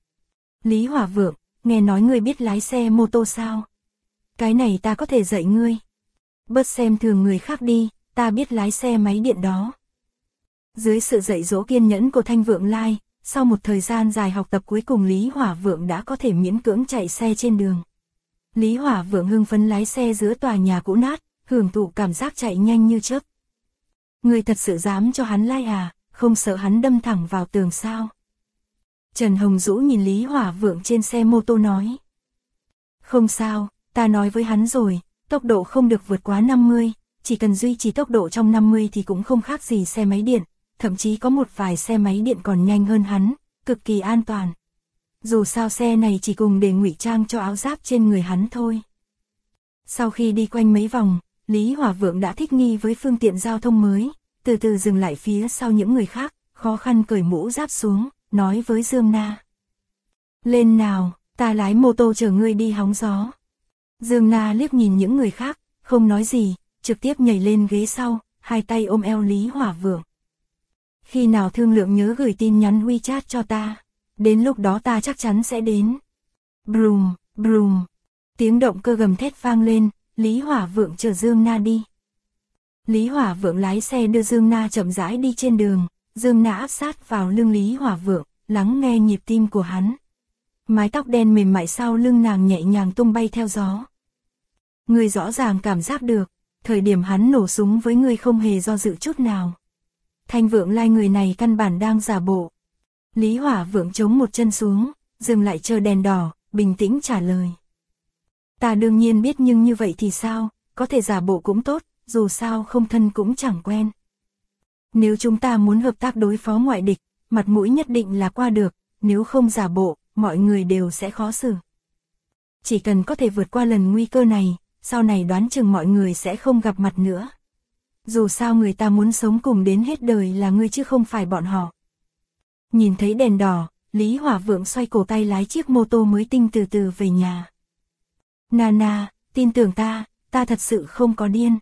Lý Hỏa Vượng, nghe nói ngươi biết lái xe mô tô sao? Cái này ta có thể dạy ngươi. Bớt xem thường người khác đi, ta biết lái xe máy điện đó. Dưới sự dạy dỗ kiên nhẫn của Thanh Vượng Lai, sau một thời gian dài học tập cuối cùng Lý Hỏa Vượng đã có thể miễn cưỡng chạy xe trên đường. Lý Hỏa Vượng hưng phấn lái xe giữa tòa nhà cũ nát, hưởng thụ cảm giác chạy nhanh như chớp. Người thật sự dám cho hắn lai à, không sợ hắn đâm thẳng vào tường sao? Trần Hồng Dũ nhìn Lý Hỏa Vượng trên xe mô tô nói. Không sao, ta nói với hắn rồi, tốc độ không được vượt quá 50, chỉ cần duy trì tốc độ trong 50 thì cũng không khác gì xe máy điện, thậm chí có một vài xe máy điện còn nhanh hơn hắn, cực kỳ an toàn. Dù sao xe này chỉ cùng để ngụy trang cho áo giáp trên người hắn thôi. Sau khi đi quanh mấy vòng, Lý Hỏa Vượng đã thích nghi với phương tiện giao thông mới, từ từ dừng lại phía sau những người khác, khó khăn cởi mũ giáp xuống, nói với Dương Na. Lên nào, ta lái mô tô chở ngươi đi hóng gió. Dương Na liếc nhìn những người khác, không nói gì, trực tiếp nhảy lên ghế sau, hai tay ôm eo Lý Hỏa Vượng. Khi nào thương lượng nhớ gửi tin nhắn WeChat cho ta, đến lúc đó ta chắc chắn sẽ đến. Brum, brum. Tiếng động cơ gầm thét vang lên, Lý Hỏa Vượng chở Dương Na đi. Lý Hỏa Vượng lái xe đưa Dương Na chậm rãi đi trên đường, Dương Na áp sát vào lưng Lý Hỏa Vượng, lắng nghe nhịp tim của hắn. Mái tóc đen mềm mại sau lưng nàng nhẹ nhàng tung bay theo gió. Người rõ ràng cảm giác được, thời điểm hắn nổ súng với người không hề do dự chút nào. Thanh Vượng Lai người này căn bản đang giả bộ. Lý Hỏa Vượng chống một chân xuống, dừng lại chờ đèn đỏ, bình tĩnh trả lời. Ta đương nhiên biết nhưng như vậy thì sao, có thể giả bộ cũng tốt, dù sao không thân cũng chẳng quen. Nếu chúng ta muốn hợp tác đối phó ngoại địch, mặt mũi nhất định là qua được, nếu không giả bộ, mọi người đều sẽ khó xử. Chỉ cần có thể vượt qua lần nguy cơ này, sau này đoán chừng mọi người sẽ không gặp mặt nữa. Dù sao người ta muốn sống cùng đến hết đời là ngươi chứ không phải bọn họ. Nhìn thấy đèn đỏ, Lý Hỏa Vượng xoay cổ tay lái chiếc mô tô mới tinh từ từ về nhà. Nana, tin tưởng ta thật sự không có điên.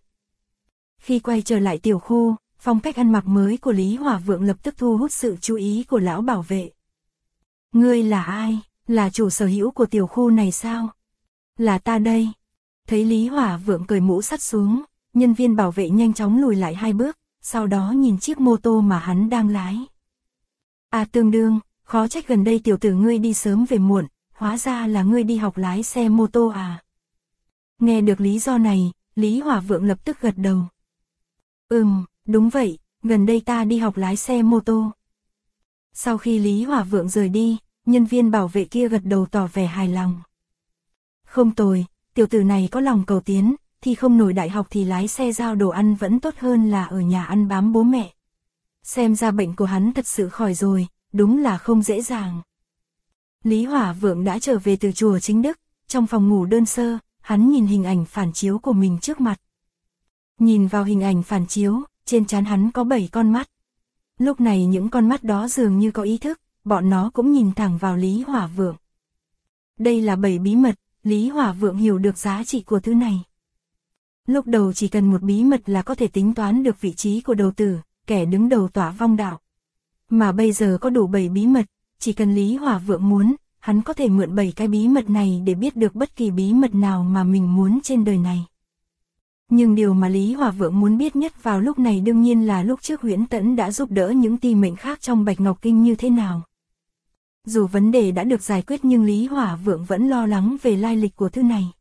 Khi quay trở lại tiểu khu, phong cách ăn mặc mới của Lý Hỏa Vượng lập tức thu hút sự chú ý của lão bảo vệ. Ngươi là ai? Là chủ sở hữu của tiểu khu này sao? Là ta đây. Thấy Lý Hỏa Vượng cởi mũ sắt xuống, nhân viên bảo vệ nhanh chóng lùi lại 2 bước, sau đó nhìn chiếc mô tô mà hắn đang lái. À tương đương, khó trách gần đây tiểu tử ngươi đi sớm về muộn, hóa ra là ngươi đi học lái xe mô tô à. Nghe được lý do này, Lý Hỏa Vượng lập tức gật đầu. Đúng vậy, gần đây ta đi học lái xe mô tô. Sau khi Lý Hỏa Vượng rời đi, nhân viên bảo vệ kia gật đầu tỏ vẻ hài lòng. Không tồi, tiểu tử này có lòng cầu tiến, thì không nổi đại học thì lái xe giao đồ ăn vẫn tốt hơn là ở nhà ăn bám bố mẹ. Xem ra bệnh của hắn thật sự khỏi rồi, đúng là không dễ dàng. Lý Hỏa Vượng đã trở về từ chùa Chính Đức, trong phòng ngủ đơn sơ, hắn nhìn hình ảnh phản chiếu của mình trước mặt. Nhìn vào hình ảnh phản chiếu, trên trán hắn có 7 con mắt. Lúc này những con mắt đó dường như có ý thức, bọn nó cũng nhìn thẳng vào Lý Hỏa Vượng. Đây là 7 bí mật, Lý Hỏa Vượng hiểu được giá trị của thứ này. Lúc đầu chỉ cần một bí mật là có thể tính toán được vị trí của đầu tử, kẻ đứng đầu tỏa vong đạo. Mà bây giờ có đủ 7 bí mật, chỉ cần Lý Hỏa Vượng muốn, hắn có thể mượn 7 cái bí mật này để biết được bất kỳ bí mật nào mà mình muốn trên đời này. Nhưng điều mà Lý Hỏa Vượng muốn biết nhất vào lúc này đương nhiên là lúc trước Huyễn Tẫn đã giúp đỡ những ti mệnh khác trong Bạch Ngọc Kinh như thế nào. Dù vấn đề đã được giải quyết nhưng Lý Hỏa Vượng vẫn lo lắng về lai lịch của thứ này.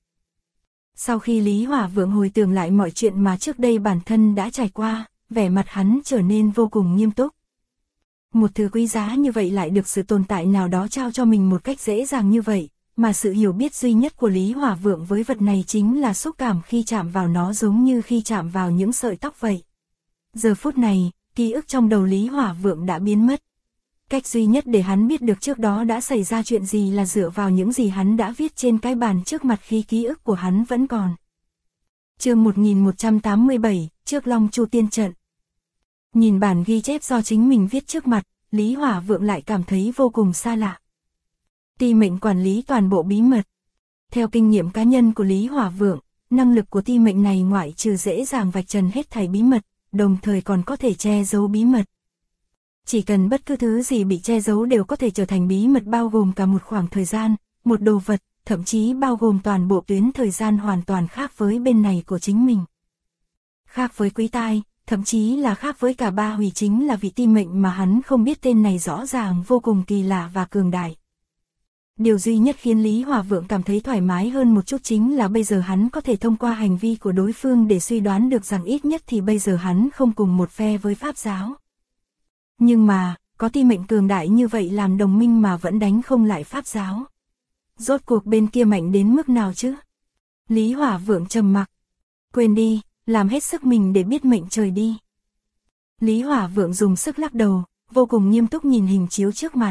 Sau khi Lý Hỏa Vượng hồi tưởng lại mọi chuyện mà trước đây bản thân đã trải qua, vẻ mặt hắn trở nên vô cùng nghiêm túc. Một thứ quý giá như vậy lại được sự tồn tại nào đó trao cho mình một cách dễ dàng như vậy, mà sự hiểu biết duy nhất của Lý Hỏa Vượng với vật này chính là xúc cảm khi chạm vào nó giống như khi chạm vào những sợi tóc vậy. Giờ phút này, ký ức trong đầu Lý Hỏa Vượng đã biến mất. Cách duy nhất để hắn biết được trước đó đã xảy ra chuyện gì là dựa vào những gì hắn đã viết trên cái bàn trước mặt khi ký ức của hắn vẫn còn. Chương 1187, trước Long Chu Tiên Trận. Nhìn bản ghi chép do chính mình viết trước mặt, Lý Hỏa Vượng lại cảm thấy vô cùng xa lạ. Ti mệnh quản lý toàn bộ bí mật. Theo kinh nghiệm cá nhân của Lý Hỏa Vượng, năng lực của ti mệnh này ngoại trừ dễ dàng vạch trần hết thảy bí mật, đồng thời còn có thể che giấu bí mật. Chỉ cần bất cứ thứ gì bị che giấu đều có thể trở thành bí mật bao gồm cả một khoảng thời gian, một đồ vật, thậm chí bao gồm toàn bộ tuyến thời gian hoàn toàn khác với bên này của chính mình. Khác với Quý Tai, thậm chí là khác với cả Ba Hủy chính là vị ti mệnh mà hắn không biết tên này rõ ràng vô cùng kỳ lạ và cường đại. Điều duy nhất khiến Lý Hỏa Vượng cảm thấy thoải mái hơn một chút chính là bây giờ hắn có thể thông qua hành vi của đối phương để suy đoán được rằng ít nhất thì bây giờ hắn không cùng một phe với Pháp giáo. Nhưng mà, có ti mệnh cường đại như vậy làm đồng minh mà vẫn đánh không lại Pháp giáo. Rốt cuộc bên kia mạnh đến mức nào chứ? Lý Hỏa Vượng trầm mặc. Quên đi, làm hết sức mình để biết mệnh trời đi. Lý Hỏa Vượng dùng sức lắc đầu, vô cùng nghiêm túc nhìn hình chiếu trước mặt.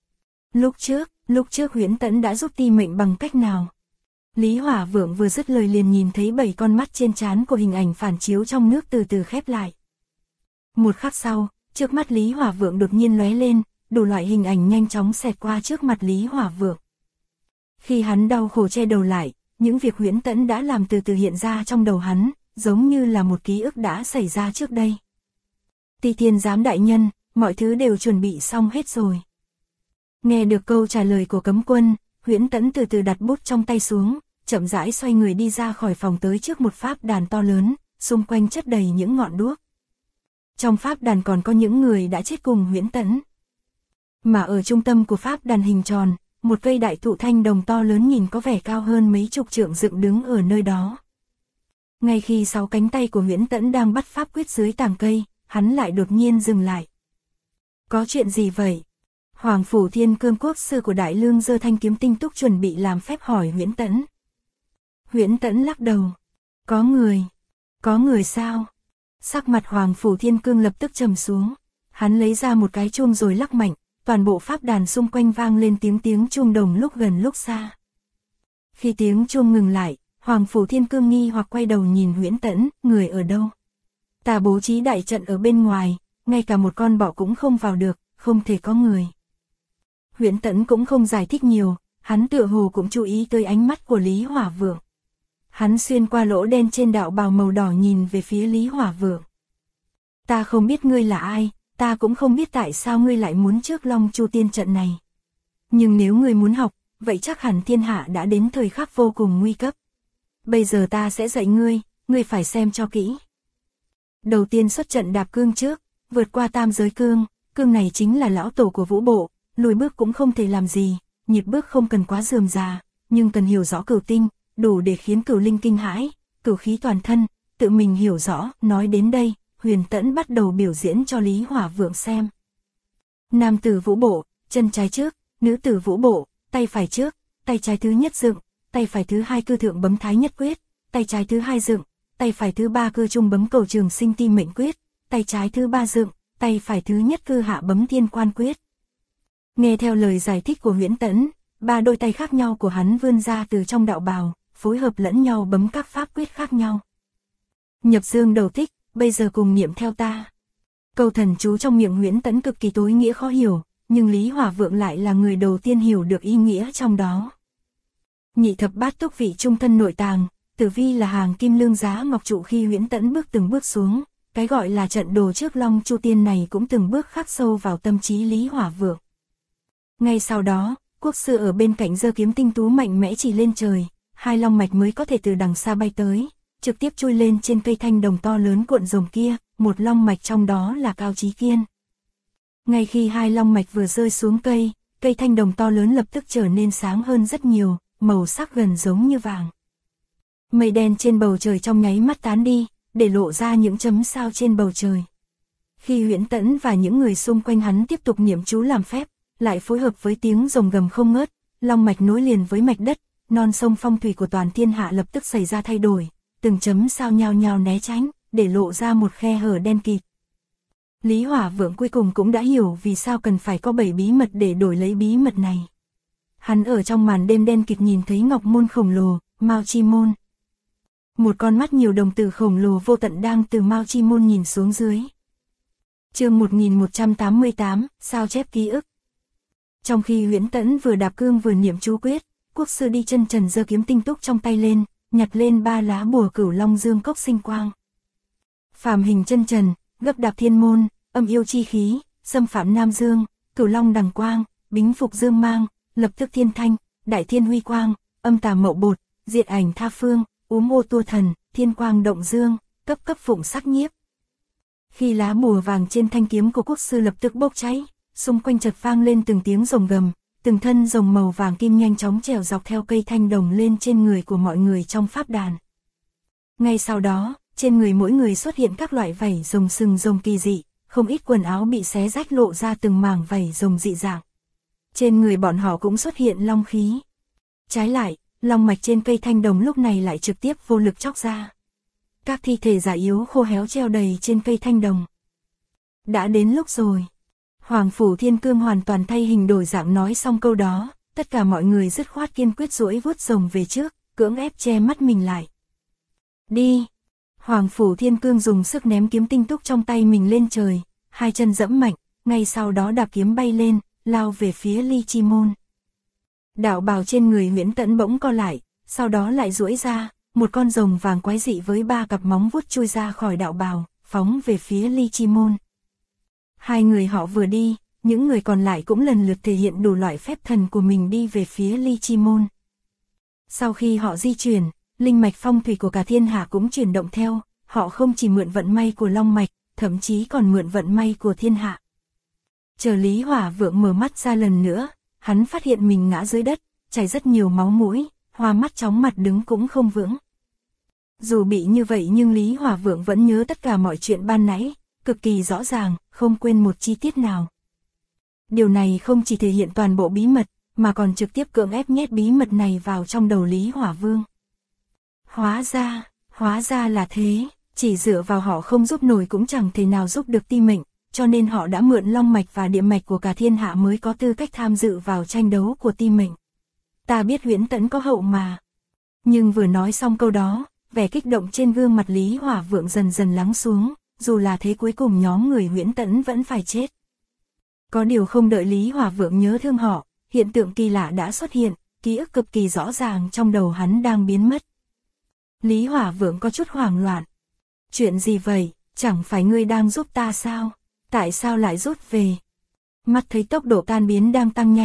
Lúc trước Huyễn Tẫn đã giúp ti mệnh bằng cách nào? Lý Hỏa Vượng vừa dứt lời liền nhìn thấy 7 con mắt trên trán của hình ảnh phản chiếu trong nước từ từ khép lại. Một khắc sau, trước mắt Lý Hỏa Vượng đột nhiên lóe lên, đủ loại hình ảnh nhanh chóng xẹt qua trước mặt Lý Hỏa Vượng. Khi hắn đau khổ che đầu lại, những việc Huyễn Tẫn đã làm từ từ hiện ra trong đầu hắn, giống như là một ký ức đã xảy ra trước đây. Ti Thiên Giám đại nhân, mọi thứ đều chuẩn bị xong hết rồi. Nghe được câu trả lời của cấm quân, Huyễn Tẫn từ từ đặt bút trong tay xuống, chậm rãi xoay người đi ra khỏi phòng tới trước một pháp đàn to lớn, xung quanh chất đầy những ngọn đuốc. Trong pháp đàn còn có những người đã chết cùng Huyễn Tẫn. Mà ở trung tâm của pháp đàn hình tròn, một cây đại thụ thanh đồng to lớn nhìn có vẻ cao hơn mấy chục trượng dựng đứng ở nơi đó. Ngay khi 6 cánh tay của Huyễn Tẫn đang bắt pháp quyết dưới tàng cây, hắn lại đột nhiên dừng lại. Có chuyện gì vậy? Hoàng Phủ Thiên Cương Quốc sư của Đại Lương giơ thanh kiếm tinh túc chuẩn bị làm phép hỏi Huyễn Tẫn. Huyễn Tẫn lắc đầu. Có người sao? Sắc mặt Hoàng Phủ Thiên Cương lập tức trầm xuống. Hắn lấy ra một cái chuông rồi lắc mạnh, toàn bộ pháp đàn xung quanh vang lên tiếng chuông đồng lúc gần lúc xa. Khi tiếng chuông ngừng lại, Hoàng Phủ Thiên Cương nghi hoặc quay đầu nhìn Huyễn Tẫn, người ở đâu? Ta bố trí đại trận ở bên ngoài, ngay cả một con bọ cũng không vào được, không thể có người. Huyễn Tẫn cũng không giải thích nhiều, hắn tựa hồ cũng chú ý tới ánh mắt của Lý Hỏa Vượng. Hắn xuyên qua lỗ đen trên đạo bào màu đỏ nhìn về phía Lý Hỏa Vượng. Ta không biết ngươi là ai, ta cũng không biết tại sao ngươi lại muốn trước Long Chu Tiên trận này. Nhưng nếu ngươi muốn học, vậy chắc hẳn thiên hạ đã đến thời khắc vô cùng nguy cấp. Bây giờ ta sẽ dạy ngươi phải xem cho kỹ. Đầu tiên xuất trận đạp cương trước, vượt qua tam giới cương này chính là lão tổ của vũ bộ, lùi bước cũng không thể làm gì, nhịp bước không cần quá rườm rà, nhưng cần hiểu rõ cửu tinh, đủ để khiến cửu linh kinh hãi, cửu khí toàn thân, tự mình hiểu rõ. Nói đến đây, Huyền Tẫn bắt đầu biểu diễn cho Lý Hỏa Vượng xem. Nam tử vũ bộ, chân trái trước, nữ tử vũ bộ, tay phải trước, tay trái thứ nhất dựng, tay phải thứ hai cư thượng bấm thái nhất quyết, tay trái thứ hai dựng, tay phải thứ ba cư trung bấm cầu trường sinh ti mệnh quyết, tay trái thứ ba dựng, tay phải thứ nhất cư hạ bấm thiên quan quyết. Nghe theo lời giải thích của Huyền Tẫn, ba đôi tay khác nhau của hắn vươn ra từ trong đạo bào, phối hợp lẫn nhau bấm các pháp quyết khác nhau. Nhập dương đầu tích, bây giờ cùng niệm theo ta. Câu thần chú trong miệng Huyền Tẫn cực kỳ tối nghĩa khó hiểu, nhưng Lý Hỏa Vượng lại là người đầu tiên hiểu được ý nghĩa trong đó. Nhị thập bát túc vị trung thân nội tàng, tử vi là hàng kim lương giá ngọc trụ. Khi Huyền Tẫn từng bước xuống, cái gọi là trận đồ trước Long Chu Tiên này cũng từng bước khắc sâu vào tâm trí Lý Hỏa Vượng. Ngay sau đó, quốc sư ở bên cạnh giơ kiếm tinh tú mạnh mẽ chỉ lên trời, hai long mạch mới có thể từ đằng xa bay tới, trực tiếp chui lên trên cây thanh đồng to lớn cuộn rồng kia, một long mạch trong đó là Cao Chí Kiên. Ngay khi hai long mạch vừa rơi xuống cây thanh đồng to lớn lập tức trở nên sáng hơn rất nhiều, màu sắc gần giống như vàng. Mây đen trên bầu trời trong nháy mắt tán đi, để lộ ra những chấm sao trên bầu trời. Khi Huyền Tẫn và những người xung quanh hắn tiếp tục niệm chú làm phép, lại phối hợp với tiếng rồng gầm không ngớt, long mạch nối liền với mạch đất, non sông phong thủy của toàn thiên hạ lập tức xảy ra thay đổi, từng chấm sao nhao nhao né tránh, để lộ ra một khe hở đen kịt. Lý Hỏa Vượng cuối cùng cũng đã hiểu vì sao cần phải có 7 bí mật để đổi lấy bí mật này. Hắn ở trong màn đêm đen kịt nhìn thấy ngọc môn khổng lồ, Mao Chi Môn. Một con mắt nhiều đồng tử khổng lồ vô tận đang từ Mao Chi Môn nhìn xuống dưới. Chương 1188, sao chép ký ức. Trong khi Huyền Tẫn vừa đạp cương vừa niệm chú quyết, quốc sư đi chân trần giơ kiếm tinh túc trong tay lên, nhặt lên 3 lá bùa Cửu Long Dương Cốc Sinh Quang. Phàm hình chân trần, gấp đạp thiên môn, âm yêu chi khí, xâm phạm Nam Dương, Cửu Long đằng quang, bính phục dương mang, lập tức thiên thanh, đại thiên huy quang, âm tà mậu bột, diệt ảnh tha phương, úm ô tua thần, thiên quang động dương, cấp cấp phụng sắc nhiếp. Khi lá bùa vàng trên thanh kiếm của quốc sư lập tức bốc cháy, xung quanh chợt vang lên từng tiếng rồng gầm, từng thân rồng màu vàng kim nhanh chóng trèo dọc theo cây thanh đồng lên trên người của mọi người trong pháp đàn. Ngay sau đó, trên người mỗi người xuất hiện các loại vảy rồng sừng rồng kỳ dị, không ít quần áo bị xé rách lộ ra từng mảng vảy rồng dị dạng. Trên người bọn họ cũng xuất hiện long khí. Trái lại, long mạch trên cây thanh đồng lúc này lại trực tiếp vô lực chóc ra. Các thi thể già yếu khô héo treo đầy trên cây thanh đồng. Đã đến lúc rồi. Hoàng Phủ Thiên Cương hoàn toàn thay hình đổi dạng nói xong câu đó, tất cả mọi người dứt khoát kiên quyết duỗi vuốt rồng về trước, cưỡng ép che mắt mình lại. Đi! Hoàng Phủ Thiên Cương dùng sức ném kiếm tinh túc trong tay mình lên trời, hai chân dẫm mạnh, ngay sau đó đạp kiếm bay lên, lao về phía Ly Chi Môn. Đạo bào trên người Huyền Tẫn bỗng co lại, sau đó lại duỗi ra, một con rồng vàng quái dị với 3 cặp móng vuốt chui ra khỏi đạo bào, phóng về phía Ly Chi Môn. Hai người họ vừa đi, những người còn lại cũng lần lượt thể hiện đủ loại phép thần của mình đi về phía Ly Chi Môn. Sau khi họ di chuyển, linh mạch phong thủy của cả thiên hạ cũng chuyển động theo, họ không chỉ mượn vận may của long mạch, thậm chí còn mượn vận may của thiên hạ. Chờ Lý Hỏa Vượng mở mắt ra lần nữa, hắn phát hiện mình ngã dưới đất, chảy rất nhiều máu mũi, hoa mắt chóng mặt đứng cũng không vững. Dù bị như vậy nhưng Lý Hỏa Vượng vẫn nhớ tất cả mọi chuyện ban nãy, cực kỳ rõ ràng, không quên một chi tiết nào. Điều này không chỉ thể hiện toàn bộ bí mật, mà còn trực tiếp cưỡng ép nhét bí mật này vào trong đầu Lý Hỏa Vương. Hóa ra là thế, chỉ dựa vào họ không giúp nổi cũng chẳng thể nào giúp được Ti Mệnh, cho nên họ đã mượn long mạch và địa mạch của cả thiên hạ mới có tư cách tham dự vào tranh đấu của Ti Mệnh. Ta biết Huyền Tẫn có hậu mà. Nhưng vừa nói xong câu đó, vẻ kích động trên gương mặt Lý Hỏa Vượng dần dần lắng xuống, dù là thế cuối cùng nhóm người Huyền Tẫn vẫn phải chết. Có điều không đợi Lý Hỏa Vượng nhớ thương họ, hiện tượng kỳ lạ đã xuất hiện, ký ức cực kỳ rõ ràng trong đầu hắn đang biến mất. Lý Hỏa Vượng có chút hoảng loạn. Chuyện gì vậy, chẳng phải ngươi đang giúp ta sao? Tại sao lại rút về? Mắt thấy tốc độ tan biến đang tăng nhanh,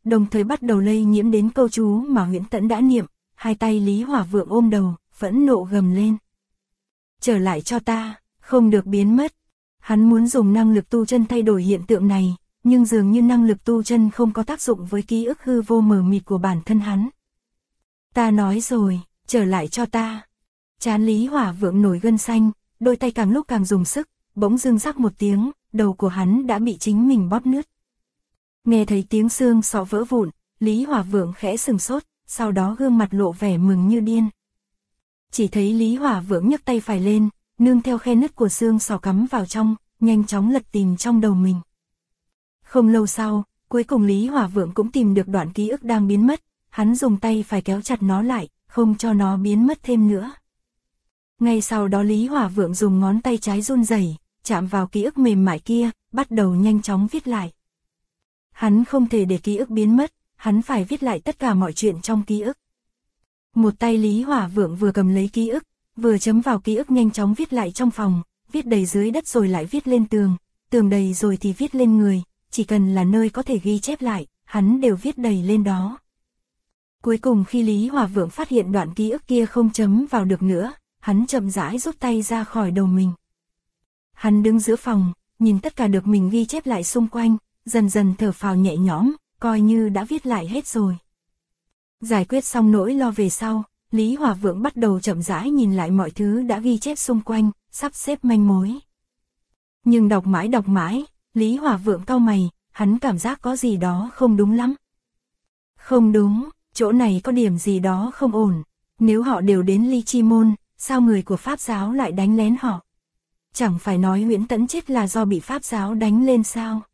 đồng thời bắt đầu lây nhiễm đến câu chú mà Huyễn Tẫn đã niệm, hai tay Lý Hỏa Vượng ôm đầu, phẫn nộ gầm lên. Trở lại cho ta, không được biến mất. Hắn muốn dùng năng lực tu chân thay đổi hiện tượng này, nhưng dường như năng lực tu chân không có tác dụng với ký ức hư vô mờ mịt của bản thân hắn. Ta nói rồi, trở lại cho ta. Trán Lý Hỏa Vượng nổi gân xanh, đôi tay càng lúc càng dùng sức, bỗng dưng rắc một tiếng, đầu của hắn đã bị chính mình bóp nứt. Nghe thấy tiếng xương sọ vỡ vụn, Lý Hỏa Vượng khẽ sừng sốt, sau đó gương mặt lộ vẻ mừng như điên. Chỉ thấy Lý Hỏa Vượng nhấc tay phải lên, nương theo khe nứt của xương sọ cắm vào trong, nhanh chóng lật tìm trong đầu mình. Không lâu sau, cuối cùng Lý Hỏa Vượng cũng tìm được đoạn ký ức đang biến mất, hắn dùng tay phải kéo chặt nó lại, không cho nó biến mất thêm nữa. Ngay sau đó Lý Hỏa Vượng dùng ngón tay trái run rẩy, chạm vào ký ức mềm mại kia, bắt đầu nhanh chóng viết lại. Hắn không thể để ký ức biến mất, hắn phải viết lại tất cả mọi chuyện trong ký ức. Một tay Lý Hỏa Vượng vừa cầm lấy ký ức, vừa chấm vào ký ức nhanh chóng viết lại trong phòng, viết đầy dưới đất rồi lại viết lên tường, tường đầy rồi thì viết lên người, chỉ cần là nơi có thể ghi chép lại, hắn đều viết đầy lên đó. Cuối cùng khi Lý Hỏa Vượng phát hiện đoạn ký ức kia không chấm vào được nữa, hắn chậm rãi rút tay ra khỏi đầu mình. Hắn đứng giữa phòng, nhìn tất cả được mình ghi chép lại xung quanh, dần dần thở phào nhẹ nhõm, coi như đã viết lại hết rồi. Giải quyết xong nỗi lo về sau, Lý Hỏa Vượng bắt đầu chậm rãi nhìn lại mọi thứ đã ghi chép xung quanh, sắp xếp manh mối. Nhưng đọc mãi, Lý Hỏa Vượng cau mày, hắn cảm giác có gì đó không đúng lắm. Không đúng, chỗ này có điểm gì đó không ổn. Nếu họ đều đến Ly Chi Môn, sao người của Pháp giáo lại đánh lén họ? Chẳng phải nói Huyễn Tẫn chết là do bị Pháp giáo đánh lên sao?